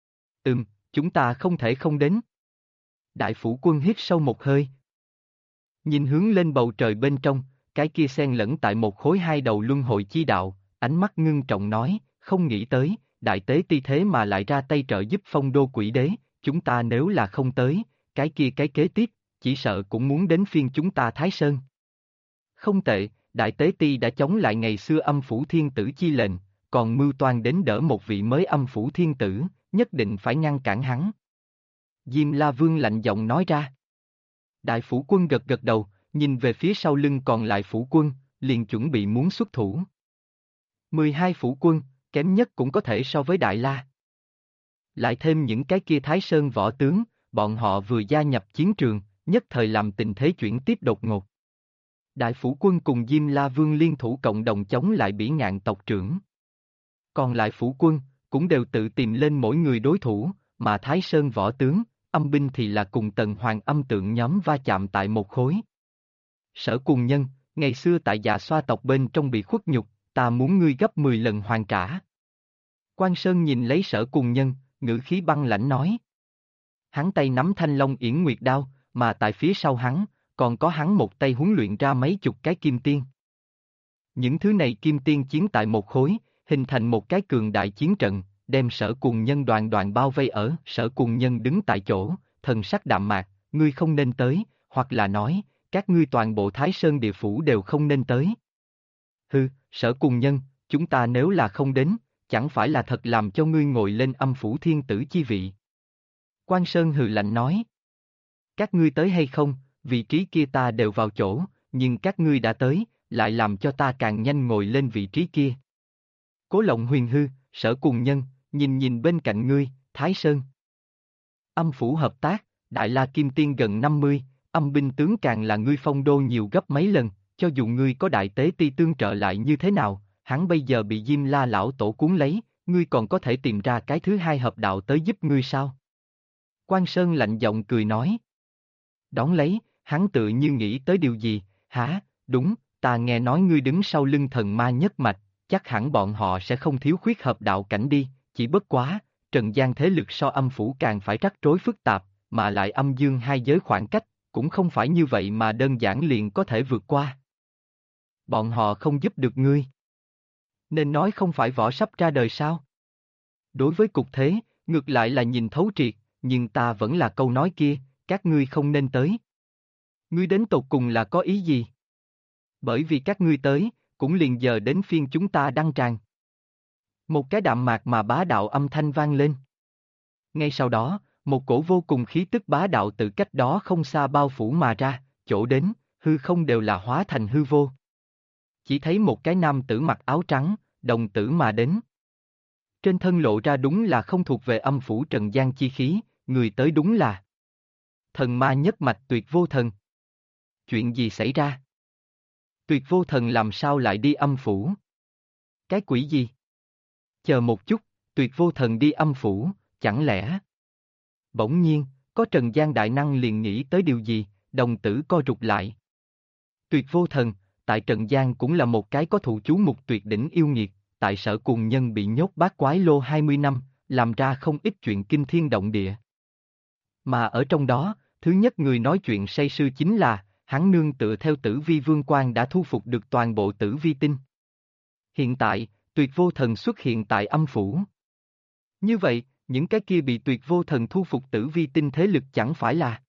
Chúng ta không thể không đến. Đại phủ quân hít sâu một hơi. Nhìn hướng lên bầu trời bên trong, cái kia xen lẫn tại một khối hai đầu luân hồi chi đạo, ánh mắt ngưng trọng nói, không nghĩ tới, đại tế ti thế mà lại ra tay trợ giúp Phong Đô Quỷ Đế, chúng ta nếu là không tới, cái kia cái kế tiếp, chỉ sợ cũng muốn đến phiên chúng ta Thái Sơn. Không tệ, đại tế ti đã chống lại ngày xưa âm phủ thiên tử chi lệnh, còn mưu toan đến đỡ một vị mới âm phủ thiên tử, nhất định phải ngăn cản hắn. Diêm La Vương lạnh giọng nói ra. Đại phủ quân gật gật đầu, nhìn về phía sau lưng còn lại phủ quân, liền chuẩn bị muốn xuất thủ. 12 phủ quân, kém nhất cũng có thể so với Đại La. Lại thêm những cái kia Thái Sơn võ tướng, bọn họ vừa gia nhập chiến trường, nhất thời làm tình thế chuyển tiếp đột ngột. Đại phủ quân cùng Diêm La Vương liên thủ cộng đồng chống lại Bỉ Ngạn tộc trưởng. Còn lại phủ quân, cũng đều tự tìm lên mỗi người đối thủ, mà Thái Sơn võ tướng, âm binh thì là cùng Tần Hoàng âm tượng nhóm va chạm tại một khối. Sở Cuồng Nhân, ngày xưa tại Dạ Xoa tộc bên trong bị khuất nhục, ta muốn ngươi gấp 10 lần hoàn trả. Quan Sơn nhìn lấy Sở Cuồng Nhân, ngữ khí băng lãnh nói. Hắn tay nắm thanh long yển nguyệt đao, mà tại phía sau hắn, còn có hắn một tay huấn luyện ra mấy chục cái kim tiên. Những thứ này kim tiên chiến tại một khối, hình thành một cái cường đại chiến trận, đem Sở Cuồng Nhân đoàn đoàn bao vây ở. Sở Cuồng Nhân đứng tại chỗ, thần sắc đạm mạc, ngươi không nên tới, hoặc là nói, các ngươi toàn bộ Thái Sơn địa phủ đều không nên tới. Hừ, Sở Cuồng Nhân, chúng ta nếu là không đến, chẳng phải là thật làm cho ngươi ngồi lên âm phủ thiên tử chi vị. Quan Sơn hừ lạnh nói. Các ngươi tới hay không, vị trí kia ta đều vào chỗ, nhưng các ngươi đã tới, lại làm cho ta càng nhanh ngồi lên vị trí kia. Cố Lộng Huyền hư, Sở Cuồng Nhân, nhìn nhìn bên cạnh ngươi, Thái Sơn. Âm phủ hợp tác, Đại La Kim Tiên gần 50, âm binh tướng càng là ngươi phong đô nhiều gấp mấy lần, cho dù ngươi có đại tế ti tương trợ lại như thế nào, hắn bây giờ bị Diêm La lão tổ cuốn lấy, ngươi còn có thể tìm ra cái thứ hai hợp đạo tới giúp ngươi sao? Quan Sơn lạnh giọng cười nói. Đón lấy, hắn tự như nghĩ tới điều gì, hả, đúng, ta nghe nói ngươi đứng sau lưng thần ma nhất mạch, chắc hẳn bọn họ sẽ không thiếu khuyết hợp đạo cảnh đi, chỉ bất quá, trần gian thế lực so âm phủ càng phải rắc rối phức tạp, mà lại âm dương hai giới khoảng cách, cũng không phải như vậy mà đơn giản liền có thể vượt qua. Bọn họ không giúp được ngươi. Nên nói không phải vỏ sắp ra đời sao? Đối với cục thế, ngược lại là nhìn thấu triệt, nhưng ta vẫn là câu nói kia, các ngươi không nên tới. Ngươi đến tột cùng là có ý gì? Bởi vì các ngươi tới, cũng liền giờ đến phiên chúng ta đăng tràng. Một cái đạm mạc mà bá đạo âm thanh vang lên. Ngay sau đó, một cổ vô cùng khí tức bá đạo từ cách đó không xa bao phủ mà ra, chỗ đến, hư không đều là hóa thành hư vô. Chỉ thấy một cái nam tử mặc áo trắng, đồng tử mà đến. Trên thân lộ ra đúng là không thuộc về âm phủ trần gian chi khí, người tới đúng là thần ma nhất mạch Tuyệt Vô Thần. Chuyện gì xảy ra? Tuyệt Vô Thần làm sao lại đi âm phủ? Cái quỷ gì? Chờ một chút, Tuyệt Vô Thần đi âm phủ, chẳng lẽ? Bỗng nhiên, có trần gian đại năng liền nghĩ tới điều gì, đồng tử co rụt lại. Tuyệt Vô Thần, tại trần gian cũng là một cái có thụ chú mục tuyệt đỉnh yêu nghiệt, tại Sở Cuồng Nhân bị nhốt bát quái lô 20 năm, làm ra không ít chuyện kinh thiên động địa. Mà ở trong đó, thứ nhất người nói chuyện say sưa chính là, hắn nương tựa theo Tử Vi Vương Quan đã thu phục được toàn bộ Tử Vi Tinh. Hiện tại, Tuyệt Vô Thần xuất hiện tại âm phủ. Như vậy, những cái kia bị Tuyệt Vô Thần thu phục Tử Vi Tinh thế lực chẳng phải là...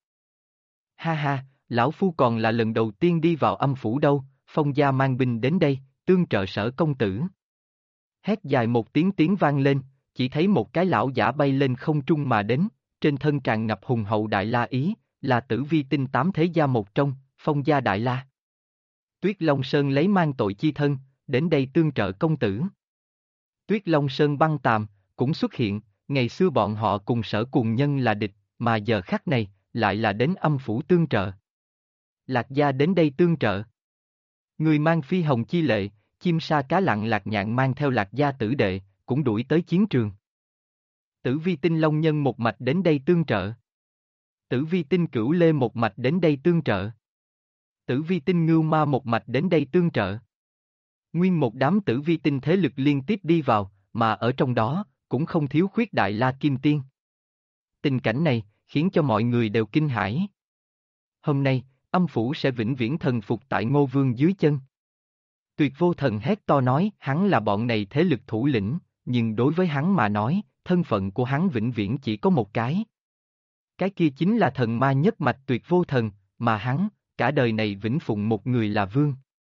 Ha ha, lão phu còn là lần đầu tiên đi vào âm phủ đâu, Phong gia mang binh đến đây, tương trợ Sở công tử. Hét dài một tiếng vang lên, chỉ thấy một cái lão giả bay lên không trung mà đến, trên thân tràn ngập hùng hậu đại la ý, là Tử Vi Tinh 8 thế gia một trong, Phong gia đại la. Tuyết Long Sơn lấy mang tội chi thân, đến đây tương trợ công tử. Tuyết Long Sơn băng tàm, cũng xuất hiện, ngày xưa bọn họ cùng Sở Cuồng Nhân là địch, mà giờ khắc này, lại là đến âm phủ tương trợ. Lạc gia đến đây tương trợ. Người mang phi hồng chi lệ, chim sa cá lặng Lạc Nhạn mang theo Lạc gia tử đệ, cũng đuổi tới chiến trường. Tử Vi Tinh Long Nhân một mạch đến đây tương trợ. Tử Vi Tinh Cửu Lê một mạch đến đây tương trợ. Tử Vi Tinh Ngưu Ma một mạch đến đây tương trợ. Nguyên một đám Tử Vi Tinh thế lực liên tiếp đi vào, mà ở trong đó, cũng không thiếu khuyết Đại La Kim Tiên. Tình cảnh này, khiến cho mọi người đều kinh hãi. Hôm nay, âm phủ sẽ vĩnh viễn thần phục tại Ngô Vương dưới chân. Tuyệt Vô Thần hét to nói, hắn là bọn này thế lực thủ lĩnh, nhưng đối với hắn mà nói, thân phận của hắn vĩnh viễn chỉ có một cái. Cái kia chính là thần ma nhất mạch Tuyệt Vô Thần, mà hắn, cả đời này vĩnh phụng một người là vương.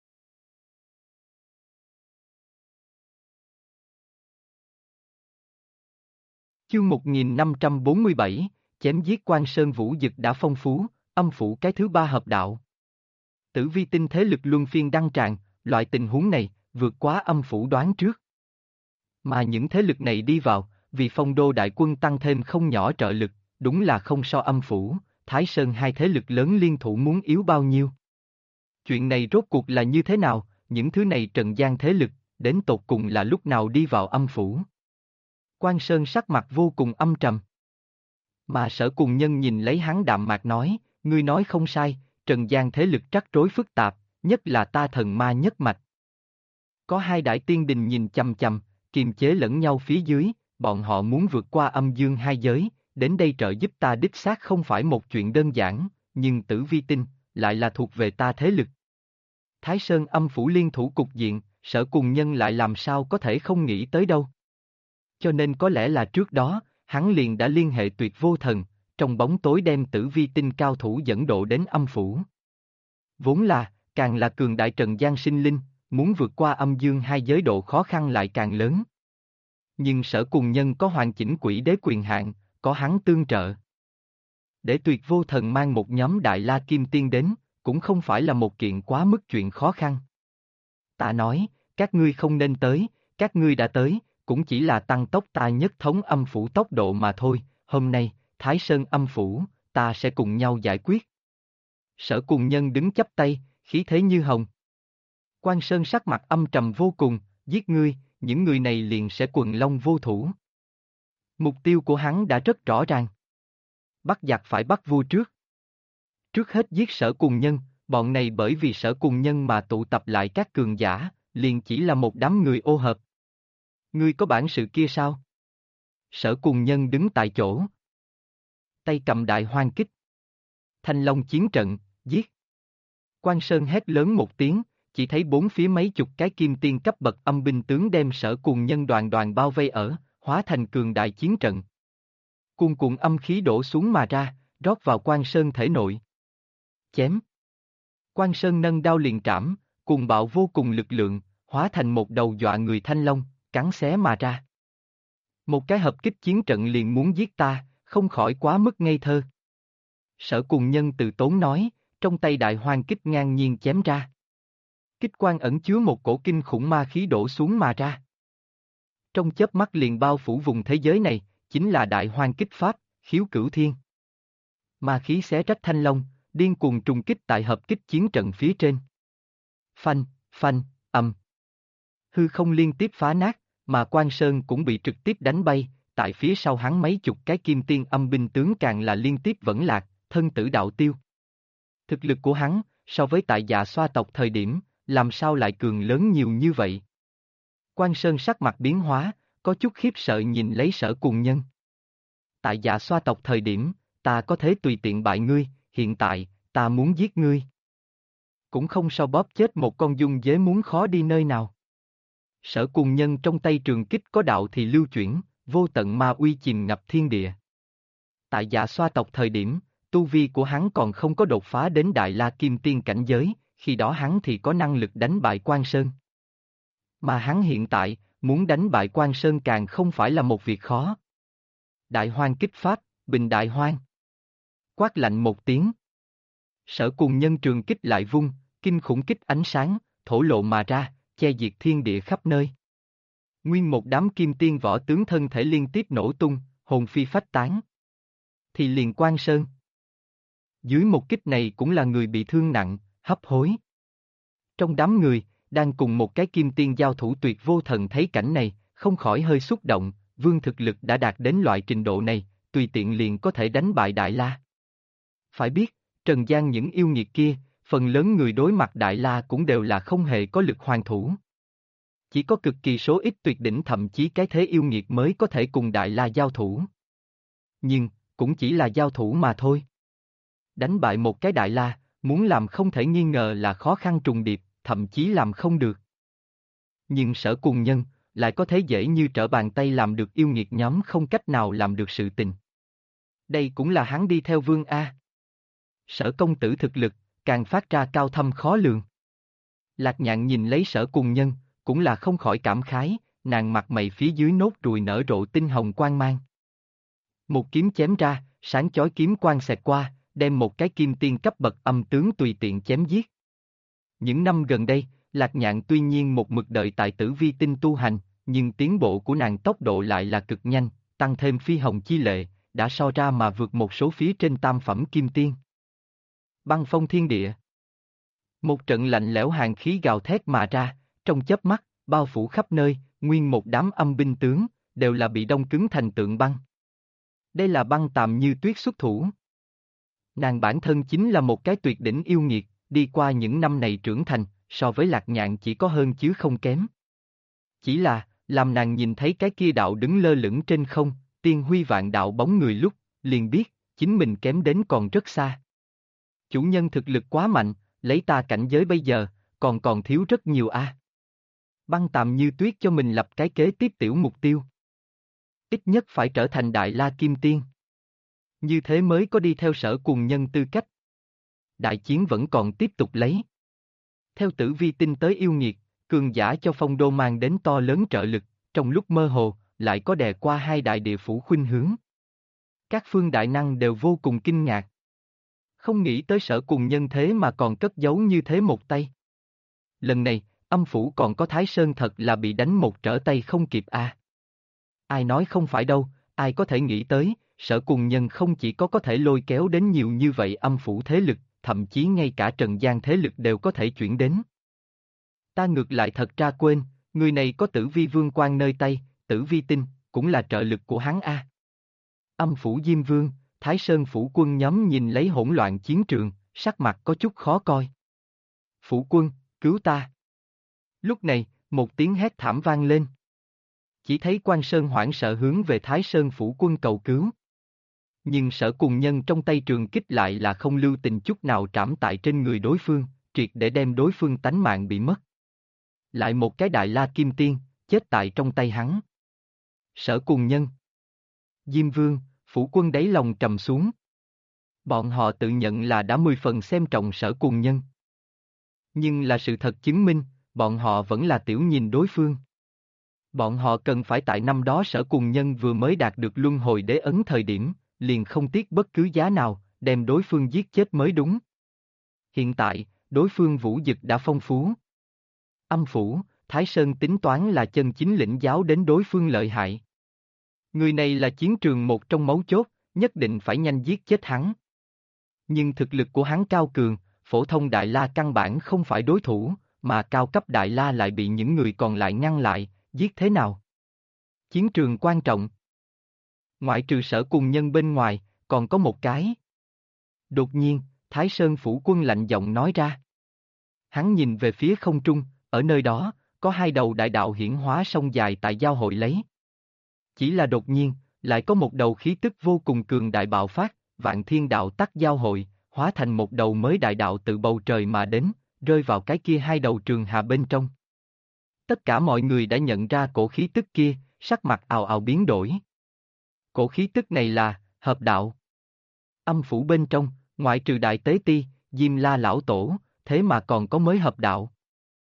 Chương 1547, chém giết Quan Sơn Vũ Dực đã phong phú, âm phủ cái thứ ba hợp đạo. Tử Vi Tinh thế lực luân phiên đăng tràng, loại tình huống này, vượt quá âm phủ đoán trước. Mà những thế lực này đi vào, vì phong đô đại quân tăng thêm không nhỏ trợ lực, đúng là không so âm phủ, Thái Sơn hai thế lực lớn liên thủ muốn yếu bao nhiêu. Chuyện này rốt cuộc là như thế nào, những thứ này trần gian thế lực, đến tột cùng là lúc nào đi vào âm phủ. Quan Sơn sắc mặt vô cùng âm trầm. Mà Sở Cuồng Nhân nhìn lấy hắn đạm mạc nói, ngươi nói không sai, Trần gian thế lực rắc rối phức tạp, nhất là ta thần ma nhất mạch. Có hai đại tiên đình nhìn chằm chằm, kiềm chế lẫn nhau phía dưới, bọn họ muốn vượt qua âm dương hai giới, đến đây trợ giúp ta đích xác không phải một chuyện đơn giản, nhưng Tử Vi Tinh lại là thuộc về ta thế lực. Thái Sơn âm phủ liên thủ cục diện, Sở Cùng Nhân lại làm sao có thể không nghĩ tới đâu. Cho nên có lẽ là trước đó, hắn liền đã liên hệ Tuyệt Vô Thần, trong bóng tối đem Tử Vi Tinh cao thủ dẫn độ đến âm phủ. Vốn là, càng là cường đại trần gian sinh linh, muốn vượt qua âm dương hai giới độ khó khăn lại càng lớn. Nhưng Sở Cùng Nhân có hoàn chỉnh quỷ đế quyền hạn, có hắn tương trợ. Để Tuyệt Vô Thần mang một nhóm Đại La Kim Tiên đến, cũng không phải là một kiện quá mức chuyện khó khăn. Ta nói, các ngươi không nên tới, các ngươi đã tới, cũng chỉ là tăng tốc ta nhất thống âm phủ tốc độ mà thôi, hôm nay, Thái Sơn âm phủ, ta sẽ cùng nhau giải quyết. Sở Cùng Nhân đứng chắp tay, khí thế như hồng. Quan Sơn sắc mặt âm trầm vô cùng, giết ngươi, những người này liền sẽ quần long vô thủ. Mục tiêu của hắn đã rất rõ ràng. Bắt giặc phải bắt vua trước. Trước hết giết Sở Cùng Nhân, bọn này bởi vì Sở Cùng Nhân mà tụ tập lại các cường giả, liền chỉ là một đám người ô hợp. Ngươi có bản sự kia sao? Sở Cùng Nhân đứng tại chỗ. Tay cầm đại hoang kích. Thanh Long chiến trận, giết. Quan Sơn hét lớn một tiếng, chỉ thấy bốn phía mấy chục cái kim tiên cấp bậc âm binh tướng đem Sở Cùng Nhân đoàn đoàn bao vây ở, hóa thành cường đại chiến trận. Cuồn cuộn âm khí đổ xuống mà ra, rót vào Quan Sơn thể nội. Chém. Quan Sơn nâng đao liền trảm, cuồng bạo vô cùng lực lượng, hóa thành một đầu dọa người thanh long, cắn xé mà ra. Một cái hợp kích chiến trận liền muốn giết ta, không khỏi quá mức ngây thơ. Sở Cùng Nhân từ tốn nói, trong tay đại hoang kích ngang nhiên chém ra. Kích quang ẩn chứa một cổ kinh khủng ma khí đổ xuống mà ra. Trong chớp mắt liền bao phủ vùng thế giới này, chính là đại hoang kích pháp, khiếu cửu thiên. Ma khí xé rách thanh long, điên cuồng trùng kích tại hợp kích chiến trận phía trên. Phanh, phanh, âm. Hư không liên tiếp phá nát, mà Quan Sơn cũng bị trực tiếp đánh bay, tại phía sau hắn mấy chục cái kim tiên âm binh tướng càng là liên tiếp vẫn lạc, thân tử đạo tiêu. Thực lực của hắn, so với tại Dạ Xoa tộc thời điểm, làm sao lại cường lớn nhiều như vậy? Quan Sơn sắc mặt biến hóa, có chút khiếp sợ nhìn lấy Sở Cùng Nhân. Tại Dạ Xoa tộc thời điểm, ta có thể tùy tiện bại ngươi, hiện tại, ta muốn giết ngươi. Cũng không so bóp chết một con dung dế muốn khó đi nơi nào. Sở Cùng Nhân trong tay trường kích có đạo thì lưu chuyển, vô tận ma uy chìm ngập thiên địa. Tại Dạ Xoa tộc thời điểm, tu vi của hắn còn không có đột phá đến Đại La Kim Tiên cảnh giới, khi đó hắn thì có năng lực đánh bại Quan Sơn. Mà hắn hiện tại, muốn đánh bại Quan Sơn càng không phải là một việc khó. Đại hoang kích pháp, bình đại hoang. Quát lạnh một tiếng. Sở Cùng Nhân trường kích lại vung, kinh khủng kích ánh sáng, thổ lộ mà ra, che diệt thiên địa khắp nơi. Nguyên một đám kim tiên võ tướng thân thể liên tiếp nổ tung, hồn phi phách tán. Thì liền Quan Sơn. Dưới một kích này cũng là người bị thương nặng, hấp hối. Trong đám người, đang cùng một cái kim tiên giao thủ Tuyệt Vô Thần thấy cảnh này, không khỏi hơi xúc động, vương thực lực đã đạt đến loại trình độ này, tùy tiện liền có thể đánh bại Đại La. Phải biết, trần gian những yêu nghiệt kia, phần lớn người đối mặt Đại La cũng đều là không hề có lực hoàn thủ. Chỉ có cực kỳ số ít tuyệt đỉnh thậm chí cái thế yêu nghiệt mới có thể cùng Đại La giao thủ. Nhưng, cũng chỉ là giao thủ mà thôi. Đánh bại một cái Đại La, muốn làm không thể nghi ngờ là khó khăn trùng điệp, thậm chí làm không được. Nhưng Sở Cùng Nhân, lại có thể dễ như trở bàn tay làm được yêu nghiệt nhóm không cách nào làm được sự tình. Đây cũng là hắn đi theo Vương A. Sở công tử thực lực, càng phát ra cao thâm khó lường. Lạc Nhạn nhìn lấy Sở Cùng Nhân, cũng là không khỏi cảm khái, nàng mặt mày phía dưới nốt ruồi nở rộ tinh hồng quang mang. Một kiếm chém ra, sáng chói kiếm quang xẹt qua, đem một cái kim tiên cấp bậc âm tướng tùy tiện chém giết. Những năm gần đây, Lạc Nhạn tuy nhiên một mực đợi tại Tử Vi Tinh tu hành, nhưng tiến bộ của nàng tốc độ lại là cực nhanh, tăng thêm phi hồng chi lệ, đã so ra mà vượt một số phía trên tam phẩm kim tiên. Băng phong thiên địa. Một trận lạnh lẽo hàn khí gào thét mà ra, trong chớp mắt, bao phủ khắp nơi, nguyên một đám âm binh tướng, đều là bị đông cứng thành tượng băng. Đây là băng tạm như tuyết xuất thủ. Nàng bản thân chính là một cái tuyệt đỉnh yêu nghiệt, đi qua những năm này trưởng thành, so với Lạc Nhạn chỉ có hơn chứ không kém. Chỉ là, làm nàng nhìn thấy cái kia đạo đứng lơ lửng trên không, tiên huy vạn đạo bóng người lúc, liền biết, chính mình kém đến còn rất xa. Chủ nhân thực lực quá mạnh, lấy ta cảnh giới bây giờ, còn thiếu rất nhiều a. Băng Tạm Như Tuyết cho mình lập cái kế tiếp tiểu mục tiêu. Ít nhất phải trở thành Đại La Kim Tiên. Như thế mới có đi theo Sở Cùng Nhân tư cách. Đại chiến vẫn còn tiếp tục lấy. Theo Tử Vi tinh tới yêu nghiệt, cường giả cho phong đô mang đến to lớn trợ lực, trong lúc mơ hồ, lại có đè qua hai đại địa phủ khuynh hướng. Các phương đại năng đều vô cùng kinh ngạc. Không nghĩ tới Sở Cùng Nhân thế mà còn cất giấu như thế một tay. Lần này, âm phủ còn có Thái Sơn thật là bị đánh một trở tay không kịp a. Ai nói không phải đâu, ai có thể nghĩ tới, Sở Cùng Nhân không chỉ có thể lôi kéo đến nhiều như vậy âm phủ thế lực, thậm chí ngay cả trần gian thế lực đều có thể chuyển đến. Ta ngược lại thật ra quên, người này có Tử Vi Vương quan nơi tay, Tử Vi tinh, cũng là trợ lực của hắn a. Âm phủ Diêm Vương, Thái Sơn phủ quân nhóm nhìn lấy hỗn loạn chiến trường, sắc mặt có chút khó coi. Phủ quân, cứu ta. Lúc này, một tiếng hét thảm vang lên. Chỉ thấy Quan Sơn hoảng sợ hướng về Thái Sơn phủ quân cầu cứu. Nhưng Sở Cùng Nhân trong tay trường kích lại là không lưu tình chút nào trảm tại trên người đối phương, triệt để đem đối phương tánh mạng bị mất. Lại một cái Đại La Kim Tiên, chết tại trong tay hắn. Sở Cùng Nhân, Diêm Vương, phủ quân đáy lòng trầm xuống. Bọn họ tự nhận là đã 10 phần xem trọng Sở Cùng Nhân. Nhưng là sự thật chứng minh, bọn họ vẫn là tiểu nhìn đối phương. Bọn họ cần phải tại năm đó Sở Cùng Nhân vừa mới đạt được luân hồi đế ấn thời điểm, liền không tiếc bất cứ giá nào, đem đối phương giết chết mới đúng. Hiện tại, đối phương vũ dực đã phong phú. Âm phủ, Thái Sơn tính toán là chân chính lĩnh giáo đến đối phương lợi hại. Người này là chiến trường một trong mấu chốt, nhất định phải nhanh giết chết hắn. Nhưng thực lực của hắn cao cường, phổ thông Đại La căn bản không phải đối thủ, mà cao cấp Đại La lại bị những người còn lại ngăn lại, giết thế nào? Chiến trường quan trọng. Ngoại trừ Sở Cùng Nhân bên ngoài, còn có một cái. Đột nhiên, Thái Sơn phủ quân lạnh giọng nói ra. Hắn nhìn về phía không trung, ở nơi đó, có hai đầu đại đạo hiển hóa sông dài tại giao hội lấy. Chỉ là đột nhiên, lại có một đầu khí tức vô cùng cường đại bạo phát, vạn thiên đạo tắc giao hội, hóa thành một đầu mới đại đạo từ bầu trời mà đến, rơi vào cái kia hai đầu trường hà bên trong. Tất cả mọi người đã nhận ra cổ khí tức kia, sắc mặt ào ào biến đổi. Cổ khí tức này là, hợp đạo. Âm phủ bên trong, ngoại trừ Đại Tế Ti, Diêm La Lão Tổ, thế mà còn có mới hợp đạo.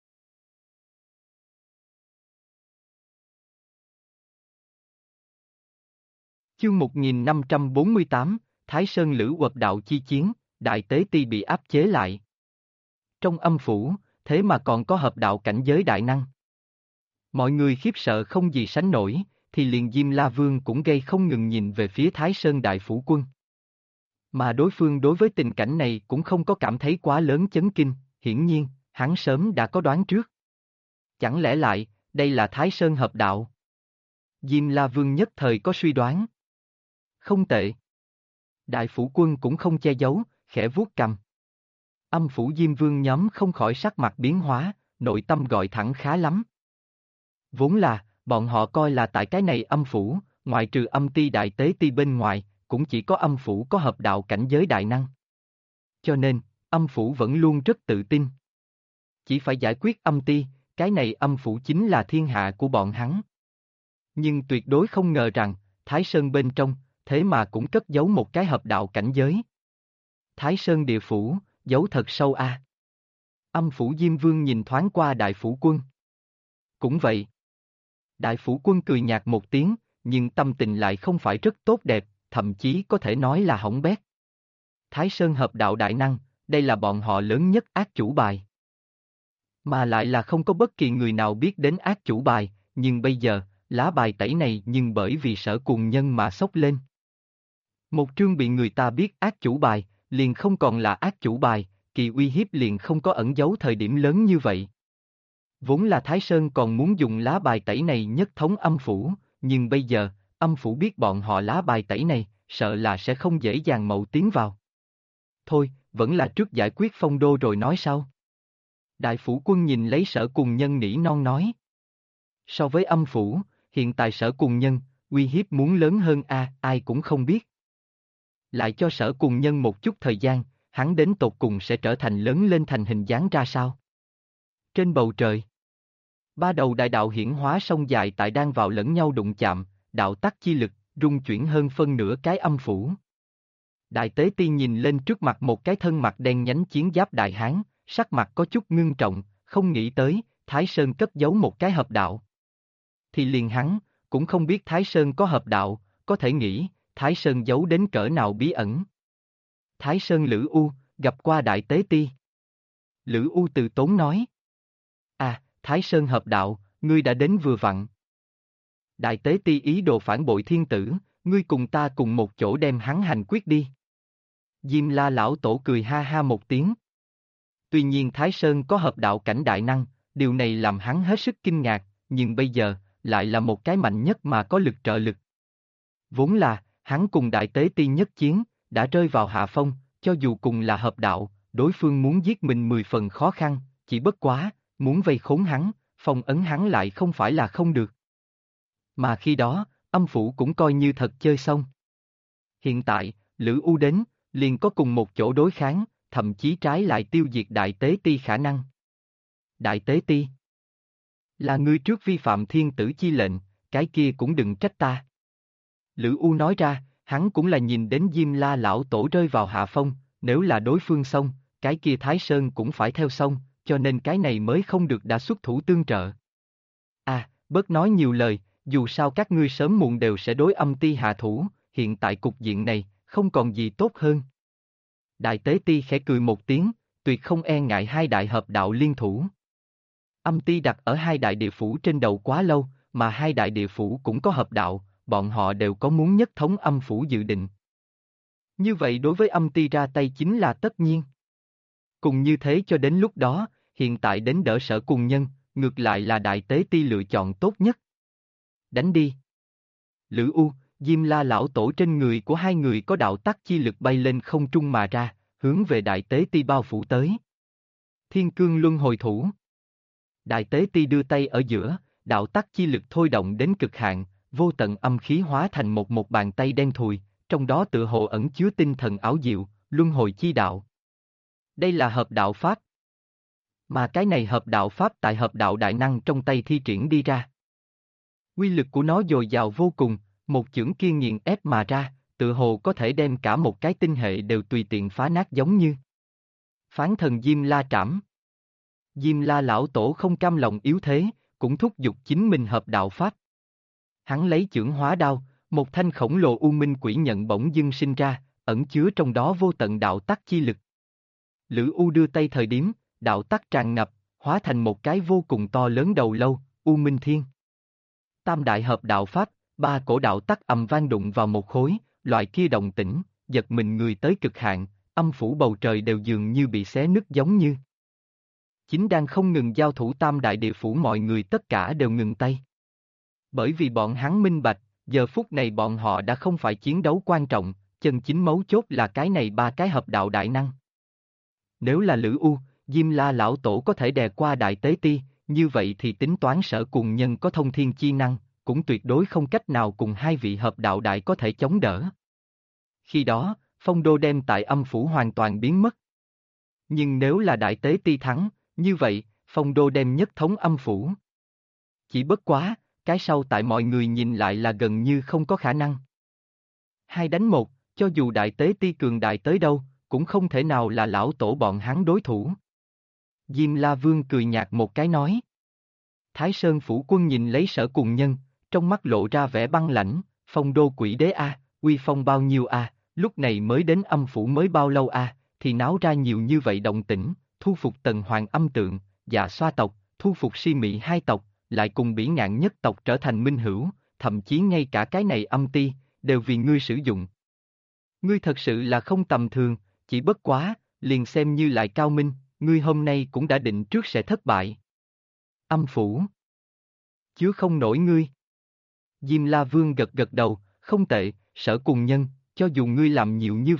Chương 1548, Thái Sơn Lữ Uập Đạo chi chiến, Đại Tế Ti bị áp chế lại. Trong âm phủ, thế mà còn có hợp đạo cảnh giới đại năng. Mọi người khiếp sợ không gì sánh nổi, thì liền Diêm La Vương cũng gây không ngừng nhìn về phía Thái Sơn Đại Phủ Quân. Mà đối phương đối với tình cảnh này cũng không có cảm thấy quá lớn chấn kinh, hiển nhiên, hắn sớm đã có đoán trước. Chẳng lẽ lại, đây là Thái Sơn hợp đạo? Diêm La Vương nhất thời có suy đoán. Không tệ. Đại Phủ Quân cũng không che giấu, khẽ vuốt cằm. Âm phủ Diêm Vương nhóm không khỏi sắc mặt biến hóa, nội tâm gọi thẳng khá lắm. Vốn là, bọn họ coi là tại cái này âm phủ, ngoại trừ âm ti Đại Tế Ti bên ngoài, cũng chỉ có âm phủ có hợp đạo cảnh giới đại năng. Cho nên, âm phủ vẫn luôn rất tự tin. Chỉ phải giải quyết âm ti, cái này âm phủ chính là thiên hạ của bọn hắn. Nhưng tuyệt đối không ngờ rằng, Thái Sơn bên trong, thế mà cũng cất giấu một cái hợp đạo cảnh giới. Thái Sơn địa phủ, giấu thật sâu a. Âm phủ Diêm Vương nhìn thoáng qua Đại Phủ Quân. Cũng vậy. Đại Phủ Quân cười nhạt một tiếng, nhưng tâm tình lại không phải rất tốt đẹp, thậm chí có thể nói là hỏng bét. Thái Sơn hợp đạo đại năng, đây là bọn họ lớn nhất ác chủ bài. Mà lại là không có bất kỳ người nào biết đến ác chủ bài, nhưng bây giờ, lá bài tẩy này nhưng bởi vì Sở Cùng Nhân mà xốc lên. Một trương bị người ta biết ác chủ bài, liền không còn là ác chủ bài, kỳ uy hiếp liền không có ẩn giấu thời điểm lớn như vậy. Vốn là Thái Sơn còn muốn dùng lá bài tẩy này nhất thống âm phủ, nhưng bây giờ, âm phủ biết bọn họ lá bài tẩy này, sợ là sẽ không dễ dàng mậu tiến vào. Thôi, vẫn là trước giải quyết phong đô rồi nói sau. Đại phủ quân nhìn lấy Sở Cùng Nhân nỉ non nói. So với âm phủ, hiện tại Sở Cùng Nhân, uy hiếp muốn lớn hơn ai cũng không biết. Lại cho Sở Cùng Nhân một chút thời gian, hắn đến tột cùng sẽ trở thành lớn lên thành hình dáng ra sao? Trên bầu trời, ba đầu đại đạo hiển hóa sông dài tại đang vào lẫn nhau đụng chạm, đạo tắc chi lực, rung chuyển hơn phân nửa cái âm phủ. Đại Tế Ti nhìn lên trước mặt một cái thân mặt đen nhánh chiến giáp đại hán, sắc mặt có chút ngưng trọng, không nghĩ tới, Thái Sơn cất giấu một cái hợp đạo. Thì liền hắn, cũng không biết Thái Sơn có hợp đạo, có thể nghĩ, Thái Sơn giấu đến cỡ nào bí ẩn. Thái Sơn Lữ U, gặp qua Đại Tế Ti. Lữ U từ tốn nói. À, Thái Sơn hợp đạo, ngươi đã đến vừa vặn. Đại Tế Ti ý đồ phản bội thiên tử, ngươi cùng ta cùng một chỗ đem hắn hành quyết đi. Diêm La lão tổ cười ha ha một tiếng. Tuy nhiên Thái Sơn có hợp đạo cảnh đại năng, điều này làm hắn hết sức kinh ngạc, nhưng bây giờ, lại là một cái mạnh nhất mà có lực trợ lực. Vốn là, hắn cùng Đại Tế Ti nhất chiến, đã rơi vào hạ phong, cho dù cùng là hợp đạo, đối phương muốn giết mình 10 phần khó khăn, chỉ bất quá, muốn vây khốn hắn, phong ấn hắn lại không phải là không được. Mà khi đó, âm phủ cũng coi như thật chơi xong. Hiện tại, Lữ U đến, liền có cùng một chỗ đối kháng, thậm chí trái lại tiêu diệt Đại Tế Ti khả năng. Đại Tế Ti, là ngươi trước vi phạm thiên tử chi lệnh, cái kia cũng đừng trách ta. Lữ U nói ra, hắn cũng là nhìn đến Diêm La lão tổ rơi vào hạ phong, nếu là đối phương xong, cái kia Thái Sơn cũng phải theo xong, cho nên cái này mới không được đã xuất thủ tương trợ. À, bớt nói nhiều lời, dù sao các ngươi sớm muộn đều sẽ đối âm ti hạ thủ, hiện tại cục diện này, không còn gì tốt hơn. Đại Tế Ti khẽ cười một tiếng, tuyệt không e ngại hai đại hợp đạo liên thủ. Âm ti đặt ở hai đại địa phủ trên đầu quá lâu, mà hai đại địa phủ cũng có hợp đạo, bọn họ đều có muốn nhất thống âm phủ dự định. Như vậy đối với âm ti ra tay chính là tất nhiên. Cùng như thế cho đến lúc đó, hiện tại đến đỡ Sở Cùng Nhân, ngược lại là Đại Tế Ti lựa chọn tốt nhất. Đánh đi. Lữ U, Diêm La lão tổ trên người của hai người có đạo tắc chi lực bay lên không trung mà ra, hướng về Đại Tế Ti bao phủ tới. Thiên cương luân hồi thủ. Đại Tế Ti đưa tay ở giữa, đạo tắc chi lực thôi động đến cực hạn, vô tận âm khí hóa thành một bàn tay đen thùi, trong đó tựa hồ ẩn chứa tinh thần ảo diệu, luân hồi chi đạo. Đây là hợp đạo pháp. Mà cái này hợp đạo pháp tại hợp đạo đại năng trong tay thi triển đi ra. Quy lực của nó dồi dào vô cùng, một chưởng kia nghiền ép mà ra, tựa hồ có thể đem cả một cái tinh hệ đều tùy tiện phá nát giống như. Phán thần Diêm La trảm. Diêm La lão tổ không cam lòng yếu thế, cũng thúc giục chính mình hợp đạo pháp. Hắn lấy chưởng hóa đao, một thanh khổng lồ u minh quỷ nhận bỗng dưng sinh ra, ẩn chứa trong đó vô tận đạo tắc chi lực. Lữ U đưa tay thời điểm, đạo tắc tràn ngập, hóa thành một cái vô cùng to lớn đầu lâu, U Minh Thiên. Tam đại hợp đạo pháp, ba cổ đạo tắc ầm vang đụng vào một khối, loại kia động tĩnh, giật mình người tới cực hạn, âm phủ bầu trời đều dường như bị xé nứt giống như. Chính đang không ngừng giao thủ tam đại địa phủ mọi người tất cả đều ngừng tay. Bởi vì bọn hắn minh bạch, giờ phút này bọn họ đã không phải chiến đấu quan trọng, chân chính mấu chốt là cái này ba cái hợp đạo đại năng. Nếu là Lữ U, Diêm La lão tổ có thể đè qua Đại Tế Ti, như vậy thì tính toán Sở Cùng Nhân có thông thiên chi năng, cũng tuyệt đối không cách nào cùng hai vị hợp đạo đại có thể chống đỡ. Khi đó, phong đô đem tại âm phủ hoàn toàn biến mất. Nhưng nếu là Đại Tế Ti thắng, như vậy, phong đô đem nhất thống âm phủ. Chỉ bất quá, cái sau tại mọi người nhìn lại là gần như không có khả năng. Hai đánh một, cho dù Đại Tế Ti cường đại tới đâu, cũng không thể nào là lão tổ bọn hắn đối thủ. Diêm La Vương cười nhạt một cái nói. Thái Sơn phủ quân nhìn lấy Sở Cùng Nhân, trong mắt lộ ra vẻ băng lãnh, phong đô quỷ đế a, uy phong bao nhiêu a, lúc này mới đến âm phủ mới bao lâu a, thì náo ra nhiều như vậy động tĩnh, thu phục Tần Hoàng âm tượng, Dạ Xoa tộc, thu phục Si Mị hai tộc, lại cùng Bỉ Ngạn nhất tộc trở thành minh hữu, thậm chí ngay cả cái này âm ti, đều vì ngươi sử dụng. Ngươi thật sự là không tầm thường, chỉ bất quá, liền xem như lại cao minh, ngươi hôm nay cũng đã định trước sẽ thất bại. Âm phủ. Chứa không nổi ngươi. Diêm La Vương gật gật đầu, không tệ, Sở Cùng Nhân, cho dù ngươi làm nhiều như vậy,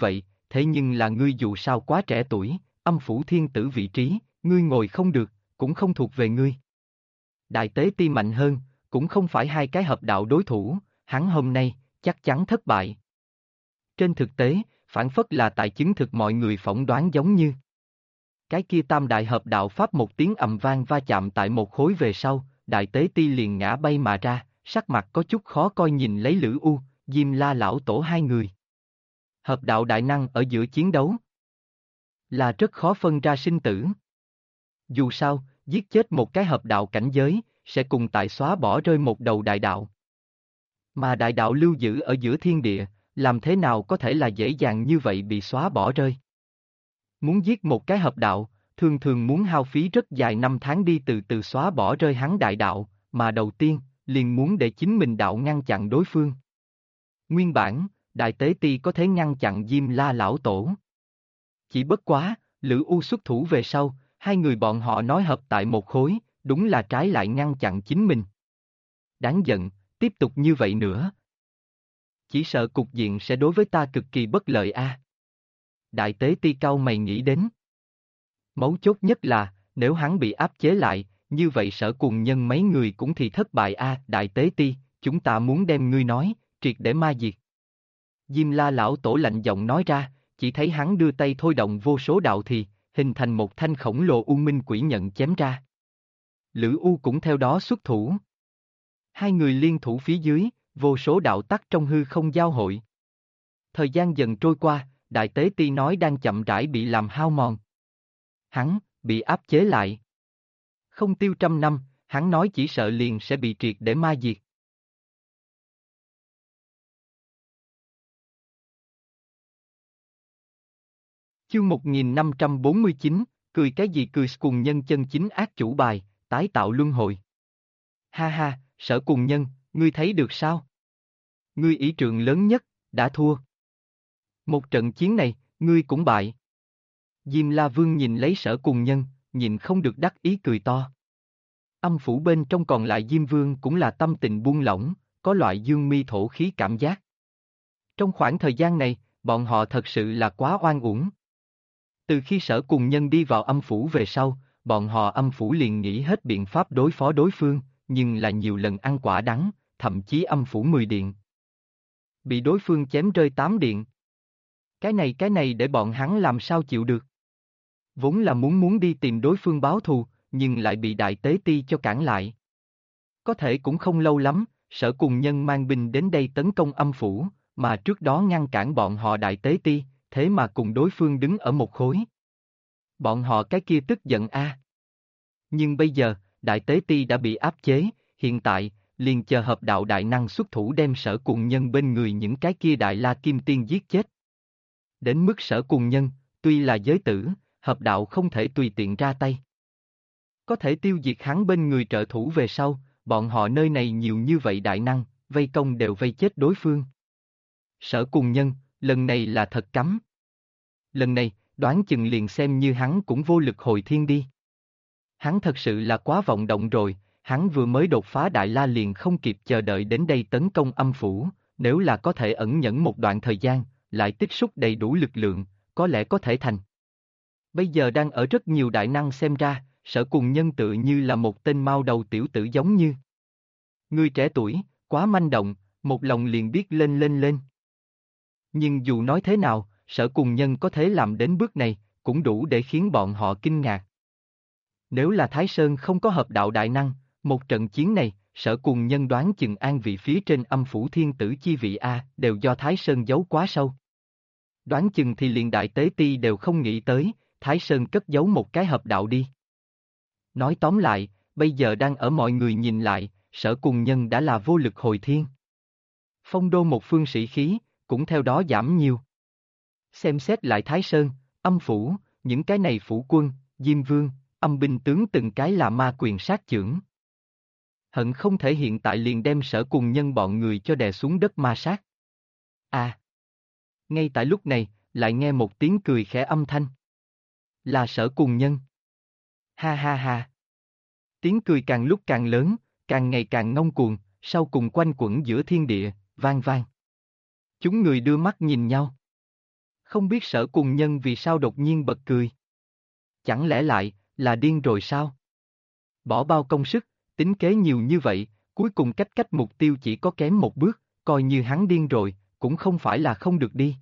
thế nhưng là ngươi dù sao quá trẻ tuổi, âm phủ thiên tử vị trí, ngươi ngồi không được, cũng không thuộc về ngươi. Đại Tế Ti mạnh hơn, cũng không phải hai cái hợp đạo đối thủ, hắn hôm nay, chắc chắn thất bại. Trên thực tế, phản phất là tại chứng thực mọi người phỏng đoán giống như. Cái kia tam đại hợp đạo pháp một tiếng ầm vang va chạm tại một khối về sau, Đại Tế Ti liền ngã bay mà ra, sắc mặt có chút khó coi nhìn lấy Lữ U, Diêm La lão tổ hai người. Hợp đạo đại năng ở giữa chiến đấu là rất khó phân ra sinh tử. Dù sao, giết chết một cái hợp đạo cảnh giới, sẽ cùng tại xóa bỏ rơi một đầu đại đạo. Mà đại đạo lưu giữ ở giữa thiên địa, làm thế nào có thể là dễ dàng như vậy bị xóa bỏ rơi. Muốn giết một cái hợp đạo, thường thường muốn hao phí rất dài năm tháng đi từ từ xóa bỏ rơi hắn đại đạo, mà đầu tiên, liền muốn để chính mình đạo ngăn chặn đối phương. Nguyên bản, Đại Tế Ti có thể ngăn chặn Diêm La lão tổ. Chỉ bất quá, Lữ U xuất thủ về sau, hai người bọn họ nói hợp tại một khối, đúng là trái lại ngăn chặn chính mình. Đáng giận, tiếp tục như vậy nữa. Chỉ sợ cục diện sẽ đối với ta cực kỳ bất lợi a. Đại Tế Ti cau mày nghĩ đến. Mấu chốt nhất là, nếu hắn bị áp chế lại, như vậy Sở Cùng Nhân mấy người cũng thì thất bại a. Đại Tế Ti, chúng ta muốn đem ngươi nói, triệt để ma diệt. Diêm La lão tổ lạnh giọng nói ra, chỉ thấy hắn đưa tay thôi động vô số đạo thì, hình thành một thanh khổng lồ U Minh Quỷ nhận chém ra. Lữ U cũng theo đó xuất thủ. Hai người liên thủ phía dưới, vô số đạo tắc trong hư không giao hội. Thời gian dần trôi qua, Đại Tế Ti nói đang chậm rãi bị làm hao mòn. Hắn, bị áp chế lại. Không tiêu trăm năm, hắn nói chỉ sợ liền sẽ bị triệt để ma diệt. Chương 1549, cười cái gì cười Cùng Nhân chân chính ác chủ bài, tái tạo luân hồi. Ha ha, Sở Cùng Nhân, ngươi thấy được sao? Ngươi ý trượng lớn nhất, đã thua. Một trận chiến này, ngươi cũng bại. Diêm La Vương nhìn lấy Sở Cùng Nhân, nhìn không được đắc ý cười to. Âm phủ bên trong còn lại Diêm Vương cũng là tâm tình buông lỏng, có loại dương mi thổ khí cảm giác. Trong khoảng thời gian này, bọn họ thật sự là quá oan uổng. Từ khi Sở Cùng Nhân đi vào âm phủ về sau, bọn họ âm phủ liền nghĩ hết biện pháp đối phó đối phương, nhưng là nhiều lần ăn quả đắng, thậm chí âm phủ 10 điện. Bị đối phương chém rơi 8 điện. Cái này để bọn hắn làm sao chịu được. Vốn là muốn đi tìm đối phương báo thù, nhưng lại bị Đại Tế Ti cho cản lại. Có thể cũng không lâu lắm, Sở Cùng Nhân mang binh đến đây tấn công âm phủ, mà trước đó ngăn cản bọn họ Đại Tế Ti, thế mà cùng đối phương đứng ở một khối. Bọn họ cái kia tức giận a. Nhưng bây giờ, Đại Tế Ti đã bị áp chế, hiện tại, liền chờ hợp đạo đại năng xuất thủ đem Sở Cùng Nhân bên người những cái kia Đại La Kim Tiên giết chết. Đến mức Sở Cùng Nhân, tuy là giới tử, hợp đạo không thể tùy tiện ra tay. Có thể tiêu diệt hắn bên người trợ thủ về sau, bọn họ nơi này nhiều như vậy đại năng, vây công đều vây chết đối phương. Sở Cùng Nhân, lần này là thật cắm. Lần này, đoán chừng liền xem như hắn cũng vô lực hồi thiên đi. Hắn thật sự là quá vọng động rồi, hắn vừa mới đột phá Đại La liền không kịp chờ đợi đến đây tấn công âm phủ, nếu là có thể ẩn nhẫn một đoạn thời gian, lại tích xúc đầy đủ lực lượng, có lẽ có thể thành. Bây giờ đang ở rất nhiều đại năng xem ra, Sở Cùng Nhân tự như là một tên mao đầu tiểu tử giống như. Người trẻ tuổi, quá manh động, một lòng liền biết lên. Nhưng dù nói thế nào, Sở Cùng Nhân có thể làm đến bước này, cũng đủ để khiến bọn họ kinh ngạc. Nếu là Thái Sơn không có hợp đạo đại năng, một trận chiến này, Sở Cùng Nhân đoán chừng an vị phía trên âm phủ thiên tử chi vị A đều do Thái Sơn giấu quá sâu. Đoán chừng thì liền Đại Tế Ti đều không nghĩ tới, Thái Sơn cất giấu một cái hợp đạo đi. Nói tóm lại, bây giờ đang ở mọi người nhìn lại, Sở Cùng Nhân đã là vô lực hồi thiên. Phong đô một phương sĩ khí, cũng theo đó giảm nhiều. Xem xét lại Thái Sơn, âm phủ, những cái này phủ quân, Diêm Vương, âm binh tướng từng cái là ma quyền sát chưởng. Hận không thể hiện tại liền đem Sở Cùng Nhân bọn người cho đè xuống đất ma sát. À! Ngay tại lúc này, lại nghe một tiếng cười khẽ âm thanh. Là Sở Cùng Nhân. Ha ha ha! Tiếng cười càng lúc càng lớn, càng ngày càng ngông cuồng, sau cùng quanh quẩn giữa thiên địa, vang vang. Chúng người đưa mắt nhìn nhau. Không biết Sở Cùng Nhân vì sao đột nhiên bật cười. Chẳng lẽ lại, là điên rồi sao? Bỏ bao công sức, tính kế nhiều như vậy, cuối cùng cách mục tiêu chỉ có kém một bước, coi như hắn điên rồi, cũng không phải là không được đi.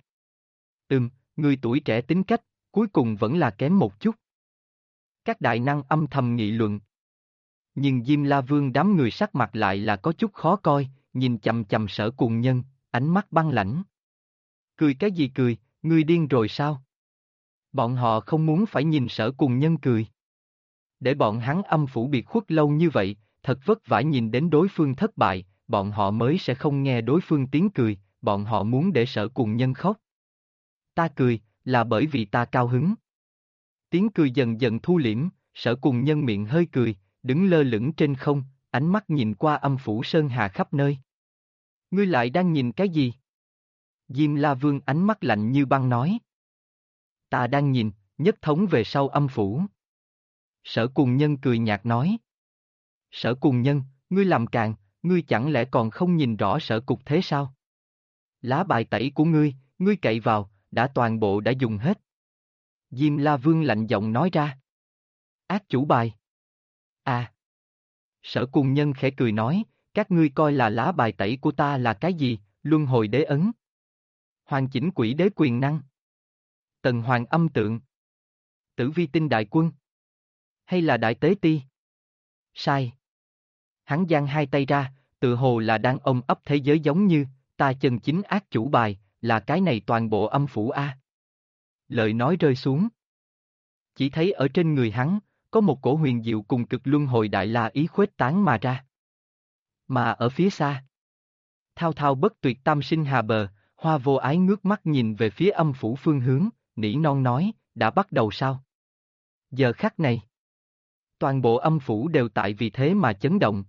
Người tuổi trẻ tính cách, cuối cùng vẫn là kém một chút. Các đại năng âm thầm nghị luận. Nhưng Diêm La Vương đám người sắc mặt lại là có chút khó coi, nhìn chằm chằm Sở Cùng Nhân, ánh mắt băng lãnh. Cười cái gì cười, ngươi điên rồi sao? Bọn họ không muốn phải nhìn Sở Cùng Nhân cười. Để bọn hắn âm phủ biệt khuất lâu như vậy, thật vất vả nhìn đến đối phương thất bại, bọn họ mới sẽ không nghe đối phương tiếng cười, bọn họ muốn để Sở Cùng Nhân khóc. Ta cười, là bởi vì ta cao hứng. Tiếng cười dần dần thu liễm, Sở Cùng Nhân miệng hơi cười, đứng lơ lửng trên không, ánh mắt nhìn qua âm phủ sơn hà khắp nơi. Ngươi lại đang nhìn cái gì? Diêm La Vương ánh mắt lạnh như băng nói. Ta đang nhìn, nhất thống về sau âm phủ. Sở Cùng Nhân cười nhạt nói. Sở Cùng Nhân, ngươi làm càn, ngươi chẳng lẽ còn không nhìn rõ sở cục thế sao? Lá bài tẩy của ngươi cậy vào, đã toàn bộ đã dùng hết. Diêm La Vương lạnh giọng nói ra. Ác chủ bài. À. Sở Cùng Nhân khẽ cười nói, các ngươi coi là lá bài tẩy của ta là cái gì, luân hồi đế ấn. Hoàn chỉnh quỷ đế quyền năng. Tần Hoàng âm tượng. Tử vi tinh đại quân. Hay là đại tế ti? Sai. Hắn giang hai tay ra, tự hồ là đang ôm ấp thế giới giống như, ta chân chính ác chủ bài, là cái này toàn bộ âm phủ A. Lời nói rơi xuống. Chỉ thấy ở trên người hắn, có một cổ huyền diệu cùng cực luân hồi đại la ý khuếch tán mà ra. Mà ở phía xa, thao thao bất tuyệt tam sinh hà bờ, Hoa Vô Ái ngước mắt nhìn về phía âm phủ phương hướng, nỉ non nói, đã bắt đầu sao? Giờ khắc này, toàn bộ âm phủ đều tại vì thế mà chấn động.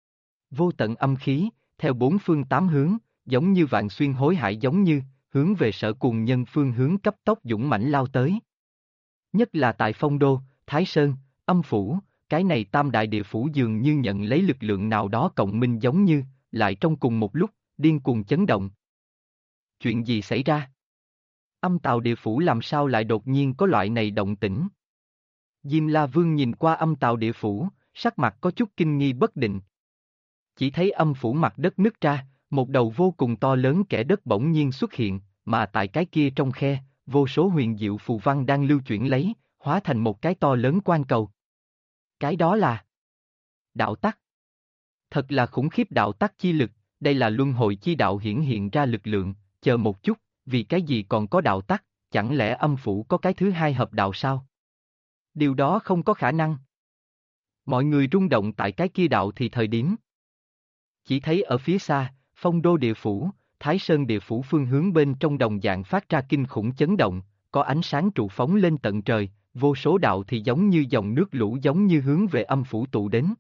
Vô tận âm khí, theo bốn phương tám hướng, giống như vạn xuyên hối hải giống như, hướng về Sở Cùng Nhân phương hướng cấp tốc dũng mãnh lao tới. Nhất là tại Phong Đô, Thái Sơn, âm phủ, cái này tam đại địa phủ dường như nhận lấy lực lượng nào đó cộng minh giống như, lại trong cùng một lúc, điên cuồng chấn động. Chuyện gì xảy ra? Âm Tào địa phủ làm sao lại đột nhiên có loại này động tĩnh? Diêm La Vương nhìn qua âm Tào địa phủ, sắc mặt có chút kinh nghi bất định. Chỉ thấy âm phủ mặt đất nứt ra, một đầu vô cùng to lớn kẽ đất bỗng nhiên xuất hiện, mà tại cái kia trong khe, vô số huyền diệu phù văn đang lưu chuyển lấy, hóa thành một cái to lớn quan cầu. Cái đó là đạo tắc. Thật là khủng khiếp đạo tắc chi lực, đây là luân hồi chi đạo hiển hiện ra lực lượng, chờ một chút, vì cái gì còn có đạo tắc, chẳng lẽ âm phủ có cái thứ hai hợp đạo sao? Điều đó không có khả năng. Mọi người rung động tại cái kia đạo thì thời điểm. Chỉ thấy ở phía xa, Phong Đô địa phủ, Thái Sơn địa phủ phương hướng bên trong đồng dạng phát ra kinh khủng chấn động, có ánh sáng trụ phóng lên tận trời, vô số đạo thì giống như dòng nước lũ giống như hướng về âm phủ tụ đến.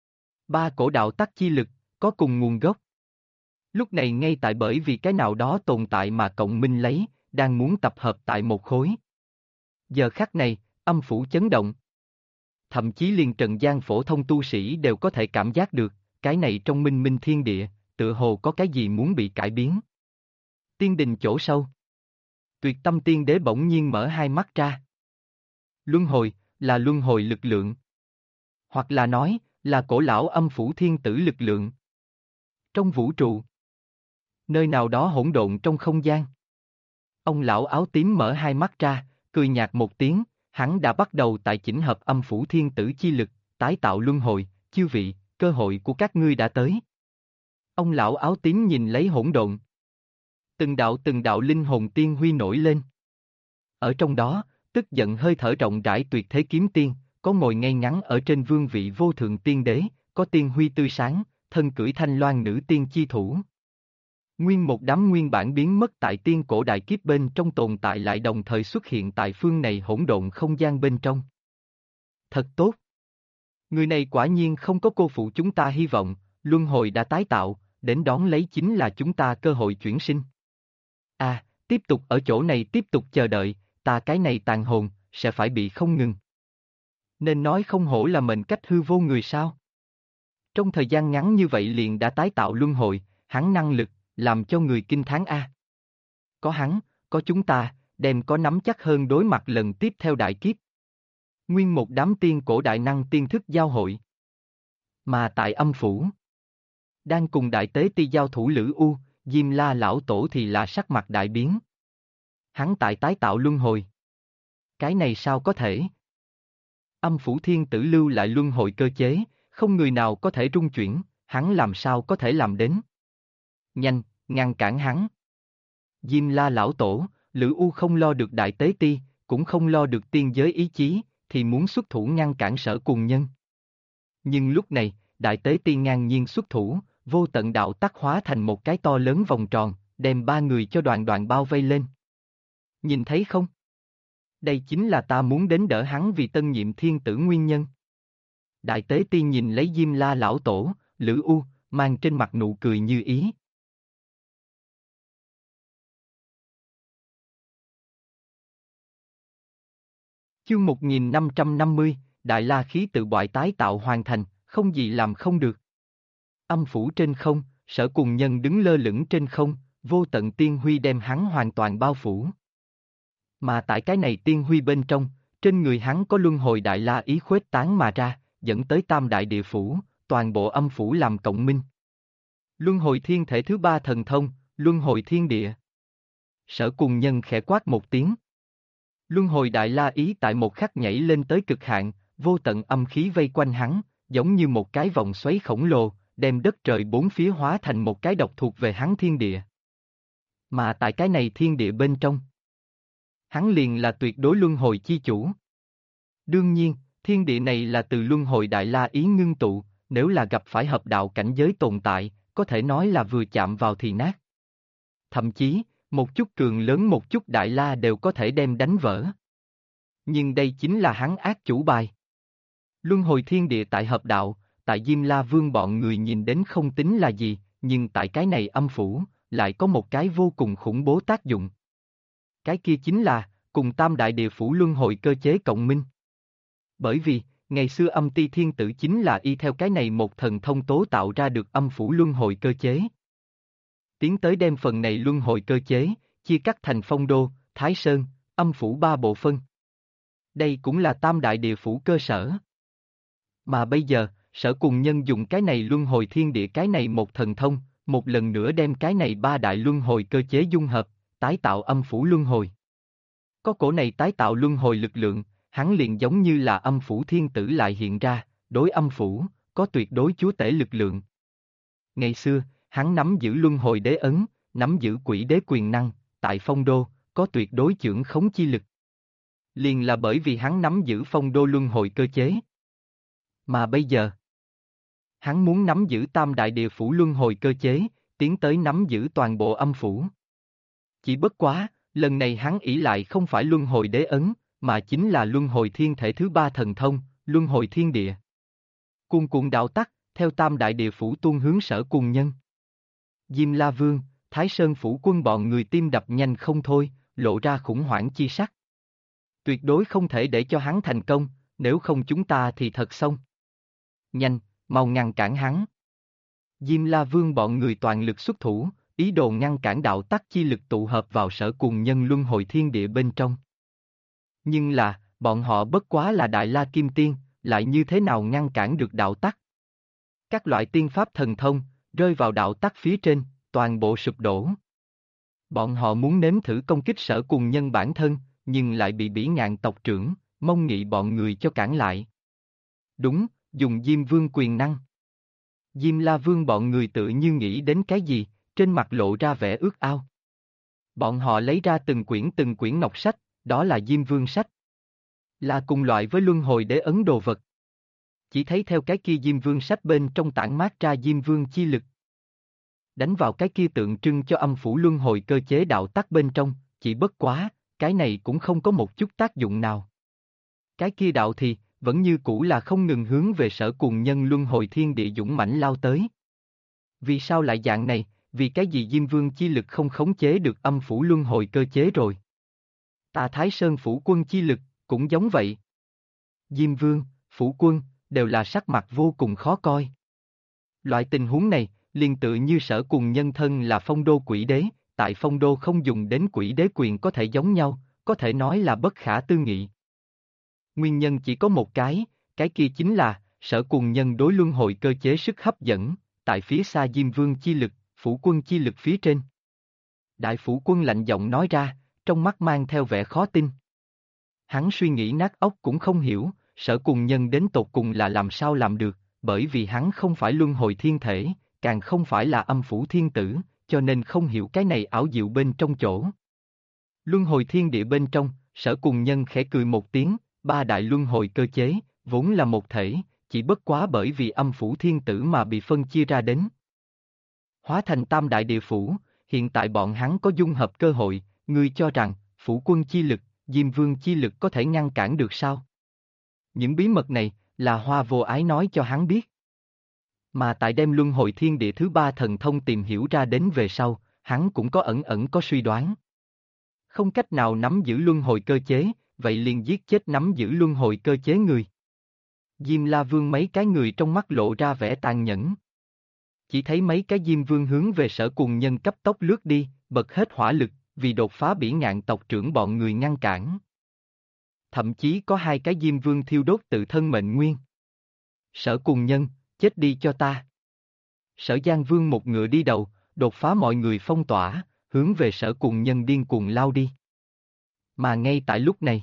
Ba cổ đạo tắc chi lực, có cùng nguồn gốc. Lúc này ngay tại bởi vì cái nào đó tồn tại mà cộng minh lấy, đang muốn tập hợp tại một khối. Giờ khắc này, âm phủ chấn động. Thậm chí liền trần gian phổ thông tu sĩ đều có thể cảm giác được, cái này trong minh minh thiên địa, tựa hồ có cái gì muốn bị cải biến. Tiên đình chỗ sâu. Tuyệt tâm tiên đế bỗng nhiên mở hai mắt ra. Luân hồi, là luân hồi lực lượng. Hoặc là nói, là cổ lão âm phủ thiên tử lực lượng. Trong vũ trụ. Nơi nào đó hỗn độn trong không gian. Ông lão áo tím mở hai mắt ra, cười nhạt một tiếng, hắn đã bắt đầu tại chỉnh hợp âm phủ thiên tử chi lực, tái tạo luân hồi, chư vị, cơ hội của các ngươi đã tới. Ông lão áo tím nhìn lấy hỗn độn. Từng đạo linh hồn tiên huy nổi lên. Ở trong đó, tức giận hơi thở rộng rãi tuyệt thế kiếm tiên, có ngồi ngay ngắn ở trên vương vị vô thượng tiên đế, có tiên huy tươi sáng, thân cưỡi thanh loan nữ tiên chi thủ. Nguyên một đám nguyên bản biến mất tại tiên cổ đại kiếp bên trong tồn tại lại đồng thời xuất hiện tại phương này hỗn độn không gian bên trong. Thật tốt. Người này quả nhiên không có cô phụ chúng ta hy vọng, luân hồi đã tái tạo, đến đón lấy chính là chúng ta cơ hội chuyển sinh. À, tiếp tục ở chỗ này tiếp tục chờ đợi, ta cái này tàn hồn, sẽ phải bị không ngừng. Nên nói không hổ là mệnh cách hư vô người sao. Trong thời gian ngắn như vậy liền đã tái tạo luân hồi, hắn năng lực, làm cho người kinh thán a. Có hắn, có chúng ta, đem có nắm chắc hơn đối mặt lần tiếp theo đại kiếp. Nguyên một đám tiên cổ đại năng tiên thức giao hội. Mà tại âm phủ, đang cùng đại tế ti giao thủ Lữ U, Diêm La lão tổ thì là sắc mặt đại biến. Hắn tại tái tạo luân hồi. Cái này sao có thể? Âm phủ thiên tử lưu lại luân hồi cơ chế, không người nào có thể rung chuyển, hắn làm sao có thể làm đến? Nhanh, ngăn cản hắn. Diêm La lão tổ, Lữ U không lo được đại tế ti, cũng không lo được tiên giới ý chí, thì muốn xuất thủ ngăn cản Sở Cùng Nhân. Nhưng lúc này, đại tế ti ngang nhiên xuất thủ, vô tận đạo tắc hóa thành một cái to lớn vòng tròn, đem ba người cho đoàn đoàn bao vây lên. Nhìn thấy không? Đây chính là ta muốn đến đỡ hắn vì tân nhiệm thiên tử nguyên nhân. Đại tế ti nhìn lấy Diêm La lão tổ, Lữ U, mang trên mặt nụ cười như ý. Chương 1550, Đại La khí tự bại tái tạo hoàn thành, không gì làm không được. Âm phủ trên không, Sở Cùng Nhân đứng lơ lửng trên không, vô tận tiên huy đem hắn hoàn toàn bao phủ. Mà tại cái này tiên huy bên trong, trên người hắn có luân hồi đại la ý khuếch tán mà ra, dẫn tới tam đại địa phủ, toàn bộ âm phủ làm cộng minh. Luân hồi thiên thể thứ ba thần thông, luân hồi thiên địa. Sở Cùng Nhân khẽ quát một tiếng. Luân hồi đại la ý tại một khắc nhảy lên tới cực hạn, vô tận âm khí vây quanh hắn, giống như một cái vòng xoáy khổng lồ, đem đất trời bốn phía hóa thành một cái độc thuộc về hắn thiên địa. Mà tại cái này thiên địa bên trong, hắn liền là tuyệt đối luân hồi chi chủ. Đương nhiên, thiên địa này là từ luân hồi đại la ý ngưng tụ, nếu là gặp phải hợp đạo cảnh giới tồn tại, có thể nói là vừa chạm vào thì nát. Thậm chí, một chút cường lớn một chút đại la đều có thể đem đánh vỡ. Nhưng đây chính là hắn ác chủ bài. Luân hồi thiên địa tại hợp đạo, tại Diêm La Vương bọn người nhìn đến không tính là gì, nhưng tại cái này âm phủ, lại có một cái vô cùng khủng bố tác dụng. Cái kia chính là, cùng tam đại địa phủ luân hồi cơ chế cộng minh. Bởi vì, ngày xưa âm ti thiên tử chính là y theo cái này một thần thông tố tạo ra được âm phủ luân hồi cơ chế. Tiến tới đem phần này luân hồi cơ chế, chia cắt thành Phong Đô, Thái Sơn, âm phủ ba bộ phân. Đây cũng là tam đại địa phủ cơ sở. Mà bây giờ, Sở Cùng Nhân dùng cái này luân hồi thiên địa cái này một thần thông, một lần nữa đem cái này ba đại luân hồi cơ chế dung hợp, tái tạo âm phủ luân hồi. Có cổ này tái tạo luân hồi lực lượng, hắn liền giống như là âm phủ thiên tử lại hiện ra, đối âm phủ, có tuyệt đối chúa tể lực lượng. Ngày xưa, hắn nắm giữ luân hồi đế ấn, nắm giữ quỷ đế quyền năng, tại Phong Đô, có tuyệt đối chưởng khống chi lực. Liền là bởi vì hắn nắm giữ Phong Đô luân hồi cơ chế. Mà bây giờ, hắn muốn nắm giữ tam đại địa phủ luân hồi cơ chế, tiến tới nắm giữ toàn bộ âm phủ. Chỉ bất quá, lần này hắn ỷ lại không phải luân hồi đế ấn, mà chính là luân hồi thiên thể thứ ba thần thông, luân hồi thiên địa. Cuồn cuộn đạo tắc, theo tam đại địa phủ tuôn hướng Sở Cùng Nhân. Diêm La Vương, Thái Sơn phủ quân bọn người tim đập nhanh không thôi, lộ ra khủng hoảng chi sắc. Tuyệt đối không thể để cho hắn thành công, nếu không chúng ta thì thật xong. Nhanh, mau ngăn cản hắn. Diêm La Vương bọn người toàn lực xuất thủ, ý đồ ngăn cản đạo tắc chi lực tụ hợp vào Sở Cùng Nhân luân hồi thiên địa bên trong. Nhưng là, bọn họ bất quá là Đại La Kim Tiên, lại như thế nào ngăn cản được đạo tắc? Các loại tiên pháp thần thông, rơi vào đạo tắc phía trên, toàn bộ sụp đổ. Bọn họ muốn nếm thử công kích Sở Cùng Nhân bản thân, nhưng lại bị Bỉ Ngạn tộc trưởng, Mông Nghị bọn người cho cản lại. Đúng, dùng Diêm Vương quyền năng. Diêm La Vương bọn người tự như nghĩ đến cái gì, trên mặt lộ ra vẻ ước ao. Bọn họ lấy ra từng quyển ngọc sách, đó là Diêm Vương sách. Là cùng loại với luân hồi đế ấn đồ vật. Chỉ thấy theo cái kia Diêm Vương sách bên trong tản mát ra Diêm Vương chi lực. Đánh vào cái kia tượng trưng cho âm phủ luân hồi cơ chế đạo tắc bên trong, chỉ bất quá, cái này cũng không có một chút tác dụng nào. Cái kia đạo thì, vẫn như cũ là không ngừng hướng về Sở Cùng Nhân luân hồi thiên địa dũng mãnh lao tới. Vì sao lại dạng này, vì cái gì Diêm Vương chi lực không khống chế được âm phủ luân hồi cơ chế rồi? Ta Thái Sơn phủ quân chi lực, cũng giống vậy. Diêm Vương, phủ quân, đều là sắc mặt vô cùng khó coi. Loại tình huống này, liền tự như Sở Cùng Nhân thân là Phong Đô quỷ đế, tại Phong Đô không dùng đến quỷ đế quyền có thể giống nhau, có thể nói là bất khả tư nghị. Nguyên nhân chỉ có một cái kia chính là, Sở Cùng Nhân đối luân hồi cơ chế sức hấp dẫn, tại phía xa Diêm Vương chi lực, phủ quân chi lực phía trên. Đại phủ quân lạnh giọng nói ra, trong mắt mang theo vẻ khó tin. Hắn suy nghĩ nát óc cũng không hiểu, Sở Cùng Nhân đến tột cùng là làm sao làm được, bởi vì hắn không phải luân hồi thiên thể, càng không phải là âm phủ thiên tử, cho nên không hiểu cái này ảo diệu bên trong chỗ. Luân hồi thiên địa bên trong, Sở Cùng Nhân khẽ cười một tiếng, ba đại luân hồi cơ chế, vốn là một thể, chỉ bất quá bởi vì âm phủ thiên tử mà bị phân chia ra đến. Hóa thành tam đại địa phủ, hiện tại bọn hắn có dung hợp cơ hội, ngươi cho rằng, phủ quân chi lực, Diêm Vương chi lực có thể ngăn cản được sao? Những bí mật này, là Hoa Vô Ái nói cho hắn biết. Mà tại đem luân hồi thiên địa thứ ba thần thông tìm hiểu ra đến về sau, hắn cũng có ẩn có suy đoán. Không cách nào nắm giữ luân hồi cơ chế, vậy liền giết chết nắm giữ luân hồi cơ chế người. Diêm La Vương mấy cái người trong mắt lộ ra vẻ tàn nhẫn. Chỉ thấy mấy cái Diêm Vương hướng về Sở Cùng Nhân cấp tốc lướt đi, bật hết hỏa lực, vì đột phá Bỉ Ngạn tộc trưởng bọn người ngăn cản. Thậm chí có hai cái Diêm Vương thiêu đốt tự thân mệnh nguyên. Sở Cùng Nhân, chết đi cho ta. Sở Giang Vương một ngựa đi đầu, đột phá mọi người phong tỏa, hướng về Sở Cùng Nhân điên cuồng lao đi. Mà ngay tại lúc này,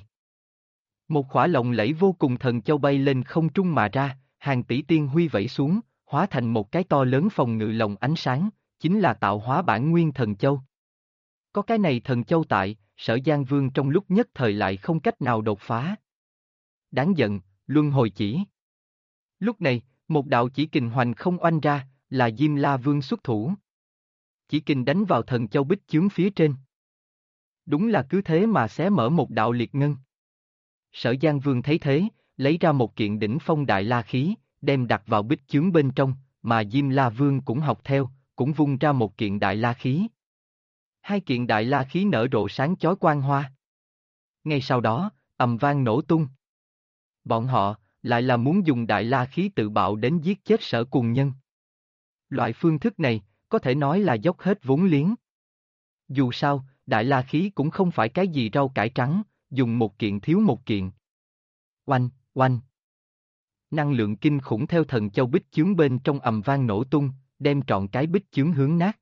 một khỏa lộng lẫy vô cùng thần châu bay lên không trung mà ra, hàng tỷ tiên huy vẫy xuống, hóa thành một cái to lớn phòng ngự lồng ánh sáng, chính là tạo hóa bản nguyên thần châu. Có cái này thần châu tại, Sở Giang Vương trong lúc nhất thời lại không cách nào đột phá. Đáng giận, luân hồi chỉ. Lúc này, một đạo chỉ kình hoành không oanh ra, là Diêm La Vương xuất thủ. Chỉ kình đánh vào thần châu bích chướng phía trên. Đúng là cứ thế mà xé mở một đạo liệt ngân. Sở Giang Vương thấy thế, lấy ra một kiện đỉnh phong đại la khí, đem đặt vào bích chướng bên trong, mà Diêm La Vương cũng học theo, cũng vung ra một kiện đại la khí. Hai kiện đại la khí nở rộ sáng chói quang hoa. Ngay sau đó, ầm vang nổ tung. Bọn họ, lại là muốn dùng đại la khí tự bạo đến giết chết Sở Cùng Nhân. Loại phương thức này, có thể nói là dốc hết vốn liếng. Dù sao, đại la khí cũng không phải cái gì rau cải trắng, dùng một kiện thiếu một kiện. Oanh, oanh. Năng lượng kinh khủng theo thần châu bích chướng bên trong ầm vang nổ tung, đem trọn cái bích chướng hướng nát.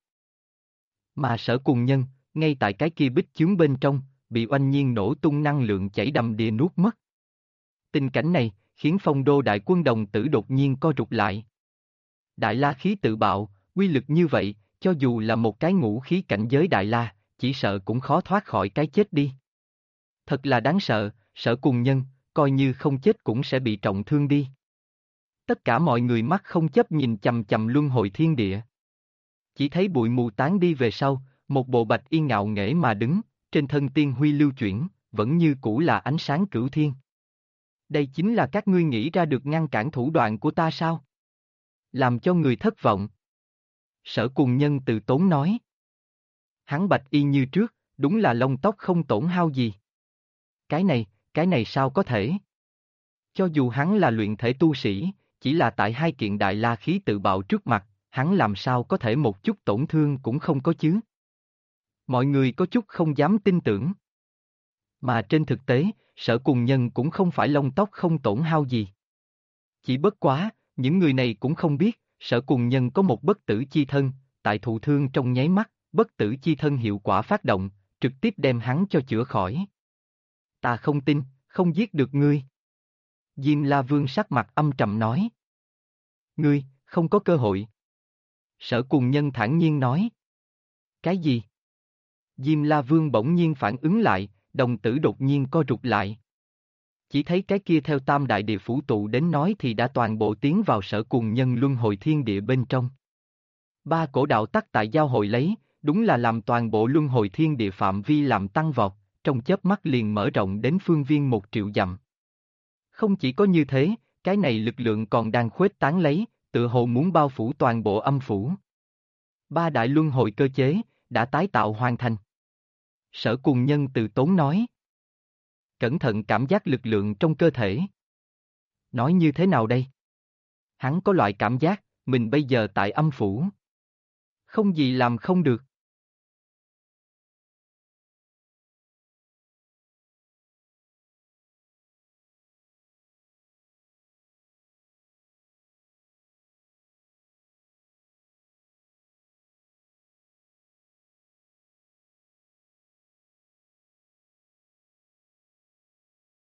Mà Sở Cùng Nhân, ngay tại cái kia bích chướng bên trong, bị oanh nhiên nổ tung năng lượng chảy đầm đìa nuốt mất. Tình cảnh này, khiến Phong Đô đại quân đồng tử đột nhiên co rụt lại. Đại la khí tự bạo, quy lực như vậy, cho dù là một cái ngũ khí cảnh giới đại la, chỉ sợ cũng khó thoát khỏi cái chết đi. Thật là đáng sợ, Sở Cùng Nhân, coi như không chết cũng sẽ bị trọng thương đi. Tất cả mọi người mắt không chấp nhìn chằm chằm luân hồi thiên địa. Chỉ thấy bụi mù tán đi về sau, một bộ bạch y ngạo nghễ mà đứng, trên thân tiên huy lưu chuyển, vẫn như cũ là ánh sáng cửu thiên. Đây chính là các ngươi nghĩ ra được ngăn cản thủ đoạn của ta sao? Làm cho người thất vọng. Sở Cùng Nhân từ tốn nói. Hắn bạch y như trước, đúng là lông tóc không tổn hao gì. Cái này sao có thể? Cho dù hắn là luyện thể tu sĩ, chỉ là tại hai kiện đại la khí tự bạo trước mặt, hắn làm sao có thể một chút tổn thương cũng không có chứ? Mọi người có chút không dám tin tưởng. Mà trên thực tế, Sở Cùng Nhân cũng không phải lông tóc không tổn hao gì. Chỉ bất quá, những người này cũng không biết, Sở Cùng Nhân có một bất tử chi thân, tại thụ thương trong nháy mắt, bất tử chi thân hiệu quả phát động, trực tiếp đem hắn cho chữa khỏi. Ta không tin, không giết được ngươi. Diêm La Vương sắc mặt âm trầm nói. Ngươi, không có cơ hội. Sở Cùng Nhân thản nhiên nói. Cái gì? Diêm La Vương bỗng nhiên phản ứng lại, đồng tử đột nhiên co rụt lại. Chỉ thấy cái kia theo tam đại địa phủ tụ đến nói thì đã toàn bộ tiến vào Sở Cùng Nhân luân hồi thiên địa bên trong. Ba cổ đạo tắc tại giao hội lấy, đúng là làm toàn bộ luân hồi thiên địa phạm vi làm tăng vọt, trong chớp mắt liền mở rộng đến phương viên 1 triệu dặm. Không chỉ có như thế, cái này lực lượng còn đang khuếch tán lấy, tựa hồ muốn bao phủ toàn bộ âm phủ. Ba đại luân hồi cơ chế, đã tái tạo hoàn thành. Sở Cùng Nhân từ tốn nói. Cẩn thận cảm giác lực lượng trong cơ thể. Nói như thế nào đây? Hắn có loại cảm giác, mình bây giờ tại âm phủ. Không gì làm không được.